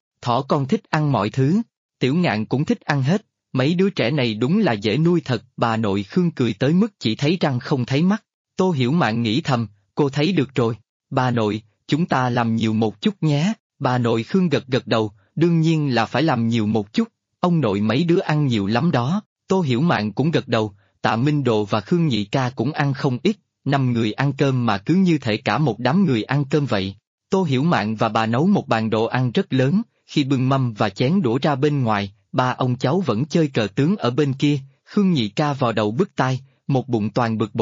con thích ăn mọi thứ, Tiểu Ngạn cũng thích ăn hết, mấy đứa trẻ này đúng là dễ nuôi thật. Bà nội Khương cười tới mức chỉ thấy răng không thấy mắt. Tô Hiểu Mạn nghĩ thầm, cô thấy được rồi, bà nội, chúng ta làm nhiều một chút nhé. Bà nội Khương gật đầu, đương nhiên là phải làm nhiều một chút, ông nội mấy đứa ăn nhiều lắm đó. Tô Hiểu Mạn cũng gật đầu, Tạ Minh Đồ và Khương Nhị Ca cũng ăn không ít, 5 người ăn cơm mà cứ như thể cả một đám người ăn cơm vậy. Tô Hiểu Mạn và bà nấu một bàn đồ ăn rất lớn, khi bưng mâm và chén đũa ra bên ngoài, ba ông cháu vẫn chơi cờ tướng ở bên kia, Khương Nhị Ca vào đầu bứt tai, một bụng toàn bực bội.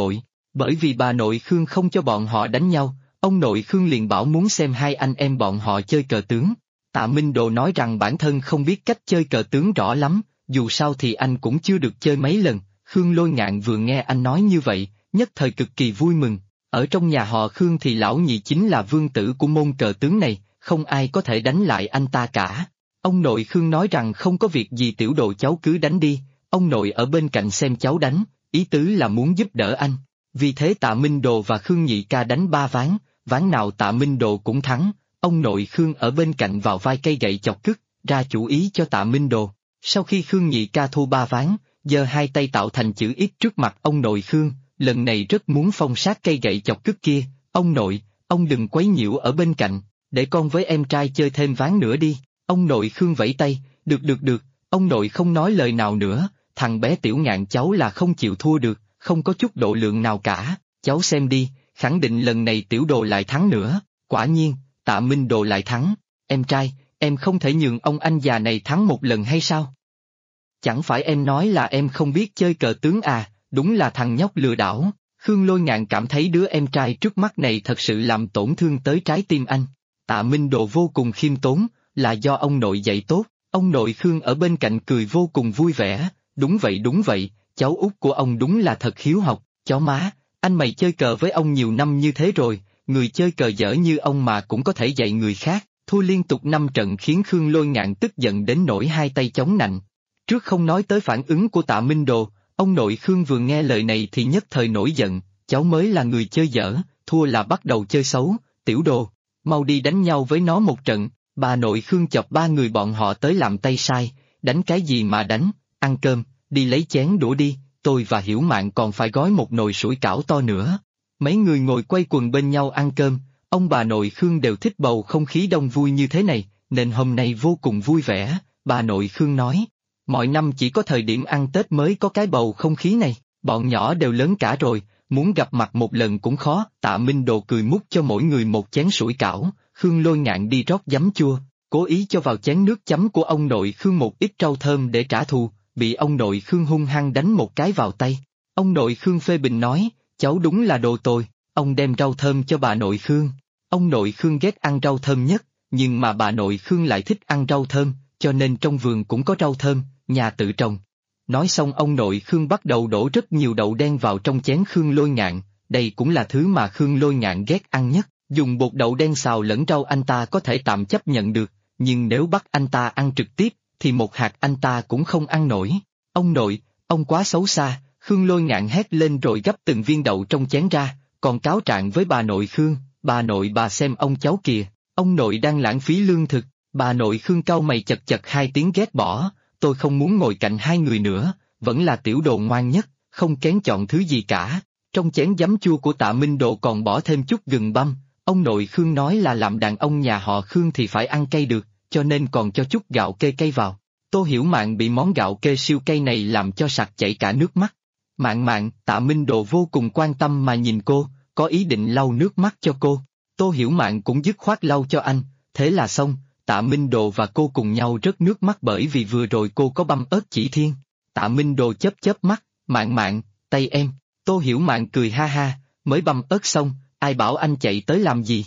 Bởi vì bà nội Khương không cho bọn họ đánh nhau, ông nội Khương liền bảo muốn xem hai anh em bọn họ chơi cờ tướng. Tạ Minh Đồ nói rằng bản thân không biết cách chơi cờ tướng rõ lắm, dù sao thì anh cũng chưa được chơi mấy lần. Khương Lôi Ngạn vừa nghe anh nói như vậy, nhất thời cực kỳ vui mừng. Ở trong nhà họ Khương thì lão nhị chính là vương tử của môn cờ tướng này, không ai có thể đánh lại anh ta cả. Ông nội Khương nói rằng không có việc gì tiểu đồ cháu cứ đánh đi, ông nội ở bên cạnh xem cháu đánh, ý tứ là muốn giúp đỡ anh. Vì thế Tạ Minh Đồ và Khương Nhị Ca đánh 3 ván, ván nào Tạ Minh Đồ cũng thắng, ông nội Khương ở bên cạnh vào vai cây gậy chọc cứt, ra chủ ý cho Tạ Minh Đồ. Sau khi Khương Nhị Ca thua 3 ván, giơ hai tay tạo thành chữ X trước mặt ông nội Khương, lần này rất muốn phong sát cây gậy chọc cứt kia, ông nội, ông đừng quấy nhiễu ở bên cạnh, để con với em trai chơi thêm ván nữa đi. Ông nội Khương vẫy tay, được, ông nội không nói lời nào nữa, thằng bé Tiểu Ngạn cháu là không chịu thua được, không có chút độ lượng nào cả, cháu xem đi, khẳng định lần này Tiểu Đồ lại thắng nữa. Quả nhiên, Tạ Minh Đồ lại thắng. Em trai, em không thể nhường ông anh già này thắng một lần hay sao? Chẳng phải em nói là em không biết chơi cờ tướng à, đúng là thằng nhóc lừa đảo. Khương Lôi Ngạn cảm thấy đứa em trai trước mắt này thật sự làm tổn thương tới trái tim anh. Tạ Minh Đồ vô cùng khiêm tốn, là do ông nội dạy tốt. Ông nội Khương ở bên cạnh cười vô cùng vui vẻ, đúng vậy, cháu út của ông đúng là thật hiếu học. Chó má, anh mày chơi cờ với ông nhiều năm như thế rồi, người chơi cờ dở như ông mà cũng có thể dạy người khác. Thua liên tục 5 trận khiến Khương Lôi Ngạn tức giận đến nỗi hai tay chống nạnh. Trước không nói tới phản ứng của Tạ Minh Đồ, ông nội Khương vừa nghe lời này thì nhất thời nổi giận, cháu mới là người chơi dở, thua là bắt đầu chơi xấu, Tiểu Đồ, mau đi đánh nhau với nó một trận. Bà nội Khương chọc 3 người bọn họ tới làm tay sai, đánh cái gì mà đánh, ăn cơm, đi lấy chén đũa đi, tôi và Hiểu Mạn còn phải gói một nồi sủi cảo to nữa. Mấy người ngồi quay quần bên nhau ăn cơm, ông bà nội Khương đều thích bầu không khí đông vui như thế này, nên hôm nay vô cùng vui vẻ. Bà nội Khương nói, mọi năm chỉ có thời điểm ăn Tết mới có cái bầu không khí này, bọn nhỏ đều lớn cả rồi, muốn gặp mặt một lần cũng khó. Tạ Minh Đồ cười múc cho mỗi người một chén sủi cảo. Khương Lôi Ngạn đi rót giấm chua, cố ý cho vào chén nước chấm của ông nội Khương một ít rau thơm để trả thù, bị ông nội Khương hung hăng đánh một cái vào tay. Ông nội Khương phê bình nói, cháu đúng là đồ tồi, ông đem rau thơm cho bà nội Khương. Ông nội Khương ghét ăn rau thơm nhất, nhưng mà bà nội Khương lại thích ăn rau thơm, cho nên trong vườn cũng có rau thơm, nhà tự trồng. Nói xong ông nội Khương bắt đầu đổ rất nhiều đậu đen vào trong chén Khương Lôi Ngạn, đây cũng là thứ mà Khương Lôi Ngạn ghét ăn nhất. Dùng bột đậu đen xào lẫn rau anh ta có thể tạm chấp nhận được, nhưng nếu bắt anh ta ăn trực tiếp, thì một hạt anh ta cũng không ăn nổi. Ông nội, ông quá xấu xa, Khương Lôi Ngạn hét lên rồi gấp từng viên đậu trong chén ra, còn cáo trạng với bà nội Khương, bà nội bà xem ông cháu kìa, ông nội đang lãng phí lương thực. Bà nội Khương cau mày chật chật 2 tiếng ghét bỏ, tôi không muốn ngồi cạnh hai người nữa, vẫn là Tiểu Đồ ngoan nhất, không kén chọn thứ gì cả. Trong chén giấm chua của Tạ Minh Đồ còn bỏ thêm chút gừng băm. Ông nội Khương nói là làm đàn ông nhà họ Khương thì phải ăn cay được, cho nên còn cho chút gạo kê cay vào. Tô Hiểu Mạn bị món gạo kê siêu cay này làm cho sặc chảy cả nước mắt. Mạn, Tạ Minh Đồ vô cùng quan tâm mà nhìn cô, có ý định lau nước mắt cho cô. Tô Hiểu Mạn cũng dứt khoát lau cho anh, thế là xong. Tạ Minh Đồ và cô cùng nhau rớt nước mắt bởi vì vừa rồi cô có băm ớt chỉ thiên. Tạ Minh Đồ chớp mắt, Mạn, tay em. Tô Hiểu Mạn cười ha ha, mới băm ớt xong, ai bảo anh chạy tới làm gì?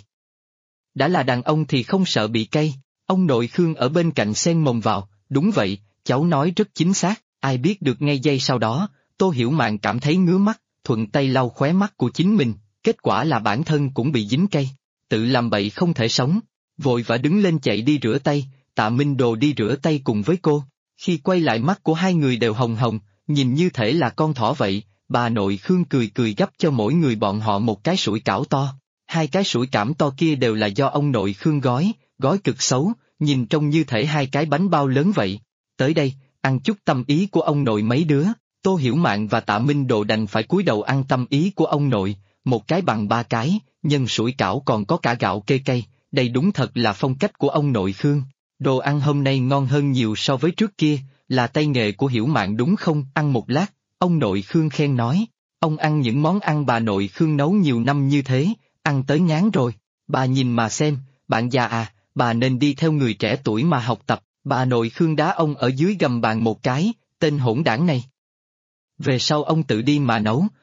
Đã là đàn ông thì không sợ bị cay. Ông nội Khương ở bên cạnh xen mồm vào, đúng vậy, cháu nói rất chính xác. Ai biết được ngay giây sau đó, Tô Hiểu Mạn cảm thấy ngứa mắt, thuận tay lau khóe mắt của chính mình, kết quả là bản thân cũng bị dính cay. Tự làm bậy không thể sống, vội vã đứng lên chạy đi rửa tay. Tạ Minh Đồ đi rửa tay cùng với cô. Khi quay lại mắt của hai người đều hồng hồng, nhìn như thể là con thỏ vậy. Bà nội Khương cười gắp cho mỗi người bọn họ một cái sủi cảo to. 2 cái sủi cảo to kia đều là do ông nội Khương gói cực xấu, nhìn trông như thể 2 cái bánh bao lớn vậy. Tới đây, ăn chút tâm ý của ông nội mấy đứa. Tô Hiểu Mạn và Tạ Minh Đồ đành phải cúi đầu ăn tâm ý của ông nội, một cái bằng 3 cái, nhân sủi cảo còn có cả gạo kê cay, đây đúng thật là phong cách của ông nội Khương. Đồ ăn hôm nay ngon hơn nhiều so với trước kia, là tay nghề của Hiểu Mạn đúng không? Ăn một lát, ông nội Khương khen nói, ông ăn những món ăn bà nội Khương nấu nhiều năm như thế, ăn tới ngán rồi. Bà nhìn mà xem, bạn già à, bà nên đi theo người trẻ tuổi mà học tập. Bà nội Khương đá ông ở dưới gầm bàn một cái, tên hỗn đảng này. Về sau ông tự đi mà nấu,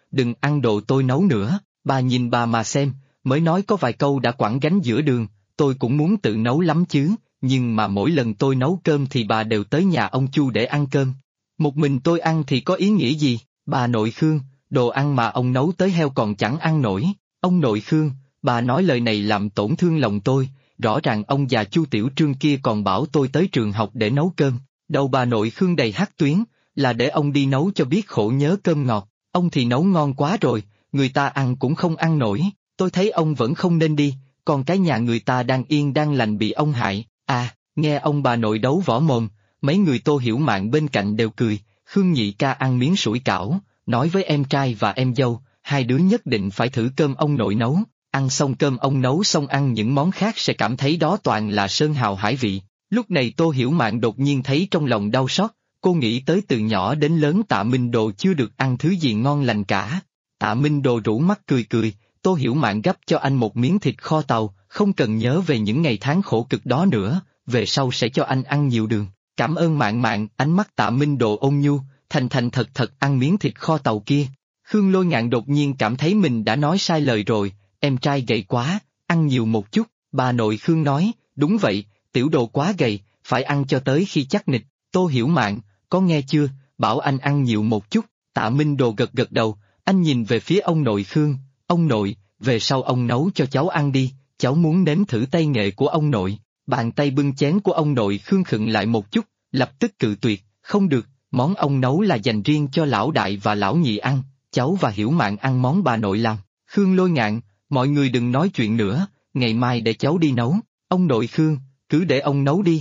đừng ăn đồ tôi nấu nữa. Bà nhìn bà mà xem, mới nói có vài câu đã quẳng gánh giữa đường, tôi cũng muốn tự nấu lắm chứ, nhưng mà mỗi lần tôi nấu cơm thì bà đều tới nhà ông Chu để ăn cơm. Một mình tôi ăn thì có ý nghĩa gì, bà nội Khương, đồ ăn mà ông nấu tới heo còn chẳng ăn nổi. Ông nội Khương, bà nói lời này làm tổn thương lòng tôi, rõ ràng ông già Chu Tiểu Trương kia còn bảo tôi tới trường học để nấu cơm. Đầu bà nội Khương đầy hắc tuyến, là để ông đi nấu cho biết khổ nhớ cơm ngọt, ông thì nấu ngon quá rồi, người ta ăn cũng không ăn nổi, tôi thấy ông vẫn không nên đi, còn cái nhà người ta đang yên đang lành bị ông hại. À, nghe ông bà nội đấu võ mồm, mấy người Tô Hiểu Mạn bên cạnh đều cười, Khương nhị ca ăn miếng sủi cảo, nói với em trai và em dâu, hai đứa nhất định phải thử cơm ông nội nấu, ăn xong cơm ông nấu xong ăn những món khác sẽ cảm thấy đó toàn là sơn hào hải vị. Lúc này Tô Hiểu Mạn đột nhiên thấy trong lòng đau xót, cô nghĩ tới từ nhỏ đến lớn Tạ Minh Đồ chưa được ăn thứ gì ngon lành cả. Tạ Minh Đồ rủ mắt cười cười, Tô Hiểu Mạn gắp cho anh một miếng thịt kho tàu, không cần nhớ về những ngày tháng khổ cực đó nữa, về sau sẽ cho anh ăn nhiều đường. Cảm ơn Mạn Mạn, ánh mắt Tạ Minh Đồ ôn nhu, thành thành thật thật ăn miếng thịt kho tàu kia. Khương Lôi Ngạn đột nhiên cảm thấy mình đã nói sai lời rồi, em trai gầy quá, ăn nhiều một chút, bà nội Khương nói, đúng vậy, tiểu đồ quá gầy, phải ăn cho tới khi chắc nịch. Tô Hiểu Mạn, có nghe chưa, bảo anh ăn nhiều một chút. Tạ Minh Đồ gật gật đầu, anh nhìn về phía ông nội Khương, ông nội, về sau ông nấu cho cháu ăn đi, cháu muốn nếm thử tay nghệ của ông nội. Bàn tay bưng chén của ông nội Khương khựng lại một chút, lập tức cự tuyệt, không được, món ông nấu là dành riêng cho lão đại và lão nhị ăn, cháu và Hiểu Mạn ăn món bà nội làm. Khương Lôi Ngạn, mọi người đừng nói chuyện nữa, ngày mai để cháu đi nấu. Ông nội Khương, cứ để ông nấu đi.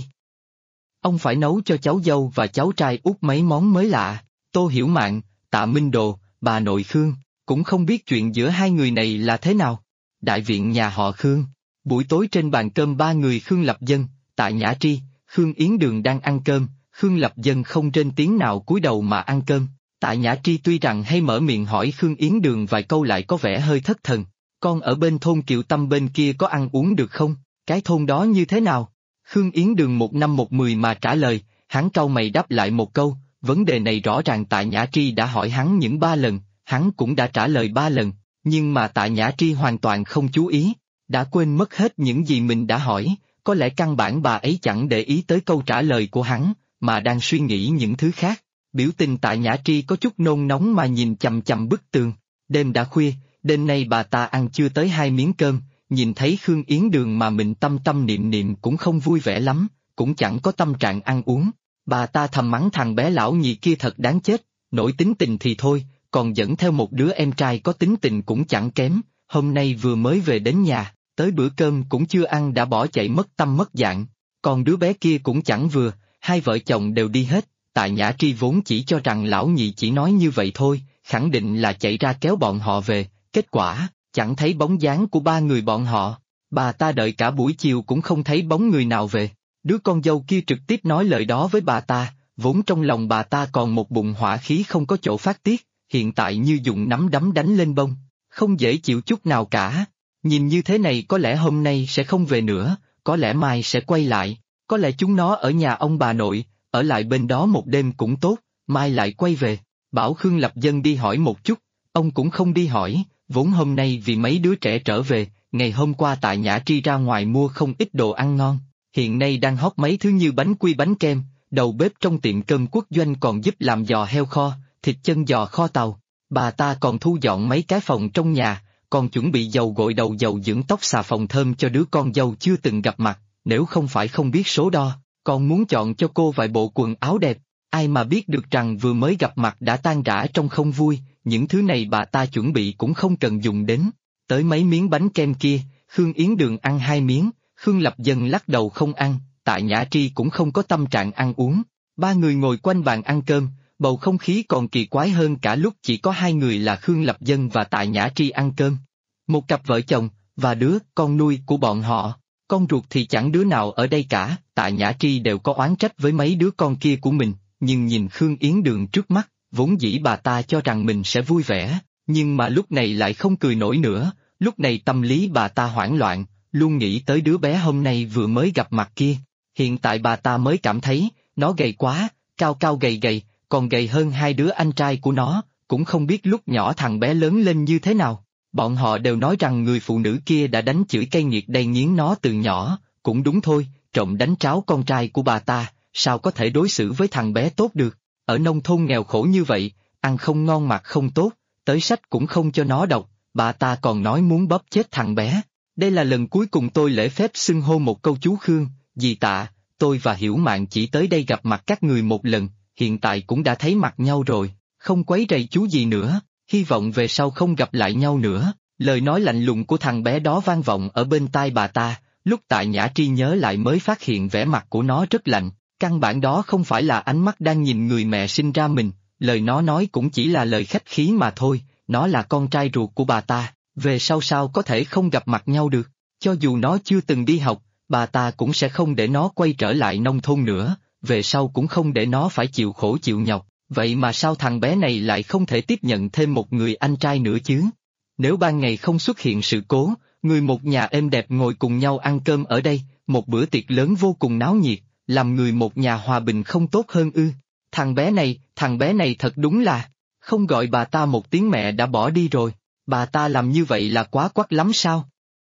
Ông phải nấu cho cháu dâu và cháu trai út mấy món mới lạ. Tô Hiểu Mạn, Tạ Minh Đồ, bà nội Khương, cũng không biết chuyện giữa hai người này là thế nào. Đại viện nhà họ Khương. Buổi tối trên bàn cơm ba người Khương Lập Dân, Tạ Nhã Tri, Khương Yến Đường đang ăn cơm, Khương Lập Dân không trên tiếng nào cúi đầu mà ăn cơm. Tạ Nhã Tri tuy rằng hay mở miệng hỏi Khương Yến Đường vài câu lại có vẻ hơi thất thần. Con ở bên thôn Kiệu Tâm bên kia có ăn uống được không? Cái thôn đó như thế nào? Khương Yến Đường một năm một mười mà trả lời, hắn cau mày đáp lại một câu, vấn đề này rõ ràng Tạ Nhã Tri đã hỏi hắn những 3 lần, hắn cũng đã trả lời 3 lần, nhưng mà Tạ Nhã Tri hoàn toàn không chú ý, đã quên mất hết những gì mình đã hỏi, có lẽ căn bản bà ấy chẳng để ý tới câu trả lời của hắn, mà đang suy nghĩ những thứ khác. Biểu tình Tạ Nhã Tri có chút nôn nóng mà nhìn chằm chằm bức tường. Đêm đã khuya, đêm nay bà ta ăn chưa tới 2 miếng cơm, nhìn thấy Khương Yến Đường mà mình tâm tâm niệm niệm cũng không vui vẻ lắm, cũng chẳng có tâm trạng ăn uống. Bà ta thầm mắng thằng bé lão nhị kia thật đáng chết, nổi tính tình thì thôi, còn dẫn theo một đứa em trai có tính tình cũng chẳng kém, hôm nay vừa mới về đến nhà, tới bữa cơm cũng chưa ăn đã bỏ chạy mất tâm mất dạng, còn đứa bé kia cũng chẳng vừa, hai vợ chồng đều đi hết. Tạ Nhã Tri vốn chỉ cho rằng lão nhị chỉ nói như vậy thôi, khẳng định là chạy ra kéo bọn họ về, kết quả, chẳng thấy bóng dáng của ba người bọn họ. Bà ta đợi cả buổi chiều cũng không thấy bóng người nào về. Đứa con dâu kia trực tiếp nói lời đó với bà ta, vốn trong lòng bà ta còn một bụng hỏa khí không có chỗ phát tiết, hiện tại như dùng nắm đấm đánh lên bông, không dễ chịu chút nào cả. Nhìn như thế này có lẽ hôm nay sẽ không về nữa, có lẽ mai sẽ quay lại, có lẽ chúng nó ở nhà ông bà nội, ở lại bên đó một đêm cũng tốt, mai lại quay về. Bảo Khương Lập Dân đi hỏi một chút, ông cũng không đi hỏi, vốn hôm nay vì mấy đứa trẻ trở về, ngày hôm qua Tạ Nhã Tri ra ngoài mua không ít đồ ăn ngon, hiện nay đang hot mấy thứ như bánh quy bánh kem, đầu bếp trong tiệm cơm Quốc Doanh còn giúp làm giò heo kho, thịt chân giò kho tàu, bà ta còn thu dọn mấy cái phòng trong nhà, còn chuẩn bị dầu gội đầu dầu dưỡng tóc xà phòng thơm cho đứa con dâu chưa từng gặp mặt, nếu không phải không biết số đo, còn muốn chọn cho cô vài bộ quần áo đẹp, ai mà biết được rằng vừa mới gặp mặt đã tan rã trong không vui, những thứ này bà ta chuẩn bị cũng không cần dùng đến. Tới mấy miếng bánh kem kia, Khương Yến Đường ăn 2 miếng, Khương Lập Dân lắc đầu không ăn, Tạ Nhã Tri cũng không có tâm trạng ăn uống. Ba người ngồi quanh bàn ăn cơm, bầu không khí còn kỳ quái hơn cả lúc chỉ có 2 người là Khương Lập Dân và Tạ Nhã Tri ăn cơm. Một cặp vợ chồng, và đứa con nuôi của bọn họ, con ruột thì chẳng đứa nào ở đây cả, Tạ Nhã Tri đều có oán trách với mấy đứa con kia của mình, nhưng nhìn Khương Yến Đường trước mắt, vốn dĩ bà ta cho rằng mình sẽ vui vẻ, nhưng mà lúc này lại không cười nổi nữa, lúc này tâm lý bà ta hoảng loạn, luôn nghĩ tới đứa bé hôm nay vừa mới gặp mặt kia. Hiện tại bà ta mới cảm thấy, nó gầy quá, cao cao gầy gầy, còn gầy hơn 2 đứa anh trai của nó, cũng không biết lúc nhỏ thằng bé lớn lên như thế nào. Bọn họ đều nói rằng người phụ nữ kia đã đánh chửi cay nghiệt đầy nghiến nó từ nhỏ, cũng đúng thôi, trộm đánh tráo con trai của bà ta, sao có thể đối xử với thằng bé tốt được. Ở nông thôn nghèo khổ như vậy, ăn không ngon mặc không tốt, tới sách cũng không cho nó đọc, bà ta còn nói muốn bóp chết thằng bé. Đây là lần cuối cùng tôi lễ phép xưng hô một câu chú Khương, dì Tạ, tôi và Hiểu Mạn chỉ tới đây gặp mặt các người một lần, hiện tại cũng đã thấy mặt nhau rồi, không quấy rầy chú gì nữa, hy vọng về sau không gặp lại nhau nữa. Lời nói lạnh lùng của thằng bé đó vang vọng ở bên tai bà ta, lúc Tạ Nhã Tri nhớ lại mới phát hiện vẻ mặt của nó rất lạnh, căn bản đó không phải là ánh mắt đang nhìn người mẹ sinh ra mình, lời nó nói cũng chỉ là lời khách khí mà thôi, nó là con trai ruột của bà ta, về sau sao có thể không gặp mặt nhau được, cho dù nó chưa từng đi học, bà ta cũng sẽ không để nó quay trở lại nông thôn nữa, về sau cũng không để nó phải chịu khổ chịu nhọc, vậy mà sao thằng bé này lại không thể tiếp nhận thêm một người anh trai nữa chứ? Nếu ban ngày không xuất hiện sự cố, người một nhà êm đẹp ngồi cùng nhau ăn cơm ở đây, một bữa tiệc lớn vô cùng náo nhiệt, làm người một nhà hòa bình không tốt hơn ư? Thằng bé này thật đúng là, không gọi bà ta một tiếng mẹ đã bỏ đi rồi, bà ta làm như vậy là quá quắt lắm sao?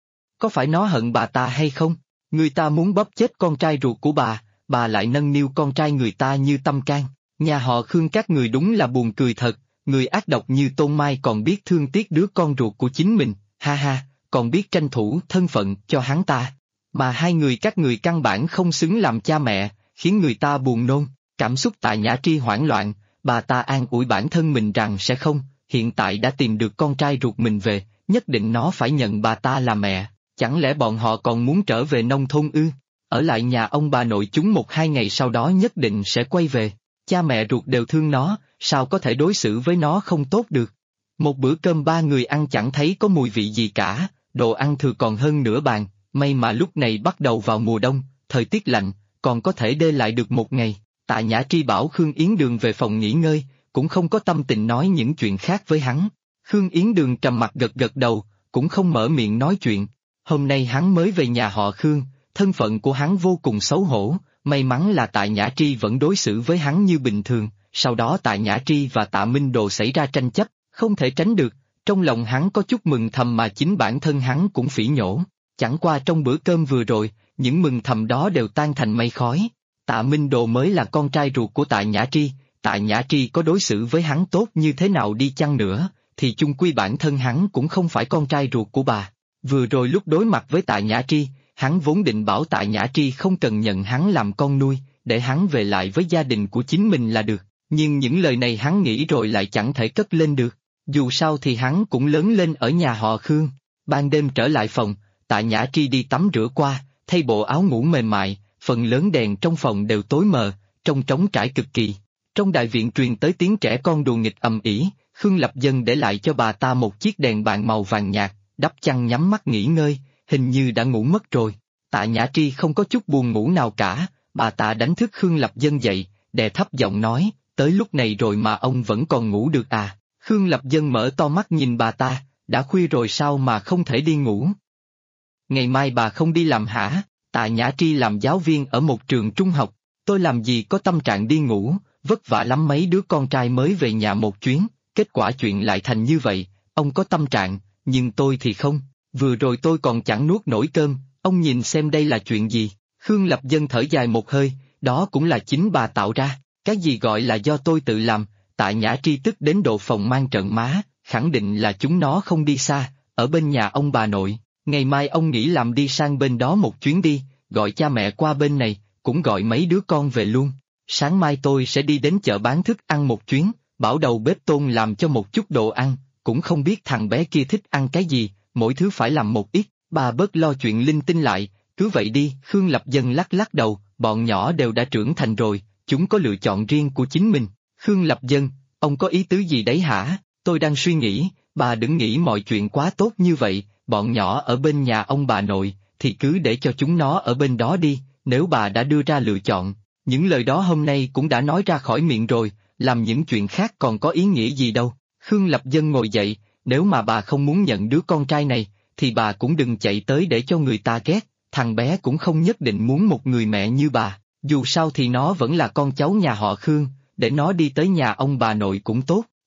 Có phải nó hận bà ta hay không? Người ta muốn bóp chết con trai ruột của bà lại nâng niu con trai người ta như Tâm Can. Nhà họ Khương các người đúng là buồn cười thật, người ác độc như Tôn Mai còn biết thương tiếc đứa con ruột của chính mình, ha ha, còn biết tranh thủ thân phận cho hắn ta. Mà hai người các người căn bản không xứng làm cha mẹ, khiến người ta buồn nôn, cảm xúc Tạ Nhã Tri hoảng loạn, bà ta an ủi bản thân mình rằng sẽ không, hiện tại đã tìm được con trai ruột mình về, nhất định nó phải nhận bà ta là mẹ, chẳng lẽ bọn họ còn muốn trở về nông thôn ư? Ở lại nhà ông bà nội chúng 1-2 ngày sau đó nhất định sẽ quay về, cha mẹ ruột đều thương nó, sao có thể đối xử với nó không tốt được? Một bữa cơm ba người ăn chẳng thấy có mùi vị gì cả, đồ ăn thừa còn hơn nửa bàn, may mà lúc này bắt đầu vào mùa đông, thời tiết lạnh, còn có thể đê lại được một ngày. Tạ Nhã Tri bảo Khương Yến Đường về phòng nghỉ ngơi, cũng không có tâm tình nói những chuyện khác với hắn. Khương Yến Đường trầm mặt gật gật đầu, cũng không mở miệng nói chuyện. Hôm nay hắn mới về nhà họ Khương, thân phận của hắn vô cùng xấu hổ, may mắn là Tạ Nhã Tri vẫn đối xử với hắn như bình thường, sau đó Tạ Nhã Tri và Tạ Minh Đồ xảy ra tranh chấp, không thể tránh được, trong lòng hắn có chút mừng thầm mà chính bản thân hắn cũng phỉ nhổ. Chẳng qua trong bữa cơm vừa rồi, những mừng thầm đó đều tan thành mây khói. Tạ Minh Đồ mới là con trai ruột của Tạ Nhã Tri, Tạ Nhã Tri có đối xử với hắn tốt như thế nào đi chăng nữa, thì chung quy bản thân hắn cũng không phải con trai ruột của bà. Vừa rồi lúc đối mặt với Tạ Nhã Tri, hắn vốn định bảo Tạ Nhã Tri không cần nhận hắn làm con nuôi, để hắn về lại với gia đình của chính mình là được, nhưng những lời này hắn nghĩ rồi lại chẳng thể cất lên được, dù sao thì hắn cũng lớn lên ở nhà họ Khương. Ban đêm trở lại phòng, Tạ Nhã Tri đi tắm rửa qua, thay bộ áo ngủ mềm mại, phần lớn đèn trong phòng đều tối mờ, trông trống trải cực kỳ. Trong đại viện truyền tới tiếng trẻ con đùa nghịch ầm ĩ, Khương Lập Dân để lại cho bà ta một chiếc đèn bàn màu vàng nhạt, đắp chăn nhắm mắt nghỉ ngơi, hình như đã ngủ mất rồi. Tạ Nhã Tri không có chút buồn ngủ nào cả, bà ta đánh thức Khương Lập Dân dậy, đè thấp giọng nói, tới lúc này rồi mà ông vẫn còn ngủ được à? Khương Lập Dân mở to mắt nhìn bà ta, đã khuya rồi sao mà không thể đi ngủ? Ngày mai bà không đi làm hả? Tạ Nhã Tri làm giáo viên ở một trường trung học, tôi làm gì có tâm trạng đi ngủ, vất vả lắm mấy đứa con trai mới về nhà một chuyến, kết quả chuyện lại thành như vậy, ông có tâm trạng, nhưng tôi thì không, vừa rồi tôi còn chẳng nuốt nổi cơm, ông nhìn xem đây là chuyện gì? Khương Lập Dân thở dài một hơi, đó cũng là chính bà tạo ra, cái gì gọi là do tôi tự làm? Tạ Nhã Tri tức đến độ phòng mang trận má, khẳng định là chúng nó không đi xa, ở bên nhà ông bà nội. Ngày mai ông nghĩ làm đi sang bên đó một chuyến đi, gọi cha mẹ qua bên này, cũng gọi mấy đứa con về luôn. Sáng mai tôi sẽ đi đến chợ bán thức ăn một chuyến, bảo đầu bếp Tôn làm cho một chút đồ ăn, cũng không biết thằng bé kia thích ăn cái gì, mỗi thứ phải làm một ít, bà bớt lo chuyện linh tinh lại, cứ vậy đi. Khương Lập Dân lắc lắc đầu, bọn nhỏ đều đã trưởng thành rồi, chúng có lựa chọn riêng của chính mình. Khương Lập Dân, ông có ý tứ gì đấy hả? Tôi đang suy nghĩ, bà đừng nghĩ mọi chuyện quá tốt như vậy. Bọn nhỏ ở bên nhà ông bà nội, thì cứ để cho chúng nó ở bên đó đi, nếu bà đã đưa ra lựa chọn, những lời đó hôm nay cũng đã nói ra khỏi miệng rồi, làm những chuyện khác còn có ý nghĩa gì đâu. Khương Lập Dân ngồi dậy, nếu mà bà không muốn nhận đứa con trai này, thì bà cũng đừng chạy tới để cho người ta ghét, thằng bé cũng không nhất định muốn một người mẹ như bà, dù sao thì nó vẫn là con cháu nhà họ Khương, để nó đi tới nhà ông bà nội cũng tốt,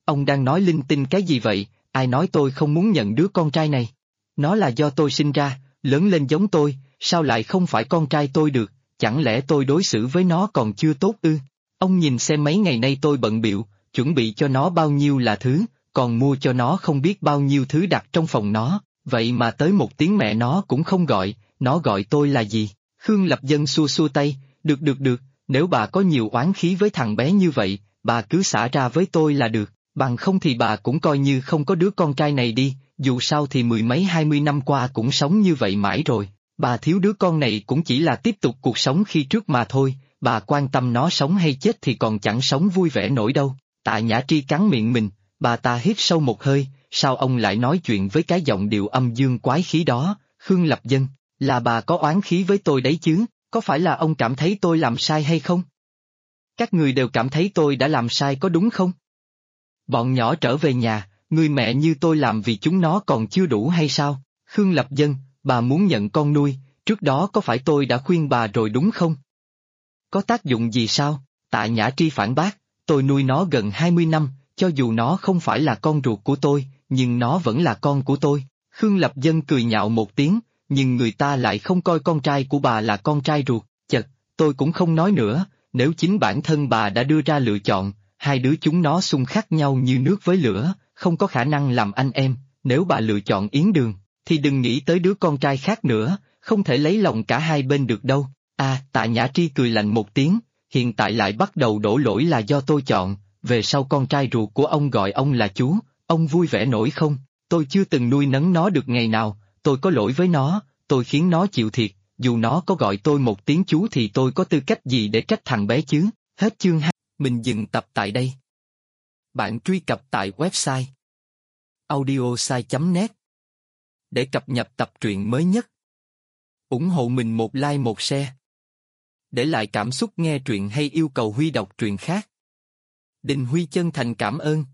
Ông đang nói linh tinh cái gì vậy, ai nói tôi không muốn nhận đứa con trai này? Nó là do tôi sinh ra, lớn lên giống tôi, sao lại không phải con trai tôi được, chẳng lẽ tôi đối xử với nó còn chưa tốt ư? Ông nhìn xem mấy ngày nay tôi bận bịu, chuẩn bị cho nó bao nhiêu là thứ, còn mua cho nó không biết bao nhiêu thứ đặt trong phòng nó, vậy mà tới một tiếng mẹ nó cũng không gọi, nó gọi tôi là gì? Khương Lập Dân xua xua tay, được, nếu bà có nhiều oán khí với thằng bé như vậy, bà cứ xả ra với tôi là được, bằng không thì bà cũng coi như không có đứa con trai này đi, dù sao thì mười mấy 20 năm qua cũng sống như vậy mãi rồi, bà thiếu đứa con này cũng chỉ là tiếp tục cuộc sống khi trước mà thôi, bà quan tâm nó sống hay chết thì còn chẳng sống vui vẻ nổi đâu. Tạ Nhã Tri cắn miệng mình, bà ta hít sâu một hơi, sao ông lại nói chuyện với cái giọng điệu âm dương quái khí đó, Khương Lập Dân, là bà có oán khí với tôi đấy chứ, có phải là ông cảm thấy tôi làm sai hay không? Các người đều cảm thấy tôi đã làm sai có đúng không? Bọn nhỏ trở về nhà, người mẹ như tôi làm vì chúng nó còn chưa đủ hay sao? Khương Lập Dân, bà muốn nhận con nuôi, trước đó có phải tôi đã khuyên bà rồi đúng không? Có tác dụng gì sao? Tạ Nhã Tri phản bác, tôi nuôi nó gần 20 năm, cho dù nó không phải là con ruột của tôi, nhưng nó vẫn là con của tôi. Khương Lập Dân cười nhạo một tiếng, nhưng người ta lại không coi con trai của bà là con trai ruột, chật, tôi cũng không nói nữa, nếu chính bản thân bà đã đưa ra lựa chọn, hai đứa chúng nó xung khắc nhau như nước với lửa, không có khả năng làm anh em, nếu bà lựa chọn Yến Đường, thì đừng nghĩ tới đứa con trai khác nữa, không thể lấy lòng cả hai bên được đâu. Tạ Nhã Tri cười lạnh một tiếng, hiện tại lại bắt đầu đổ lỗi là do tôi chọn, về sau con trai ruột của ông gọi ông là chú, ông vui vẻ nổi không? Tôi chưa từng nuôi nấng nó được ngày nào, tôi có lỗi với nó, tôi khiến nó chịu thiệt, dù nó có gọi tôi một tiếng chú thì tôi có tư cách gì để trách thằng bé chứ? Hết chương 2, mình dừng tập tại đây. Bạn truy cập tại website audiosai.net để cập nhật tập truyện mới nhất. Ủng hộ mình một like một share. Để lại cảm xúc nghe truyện hay yêu cầu Huy đọc truyện khác. Đình Huy chân thành cảm ơn.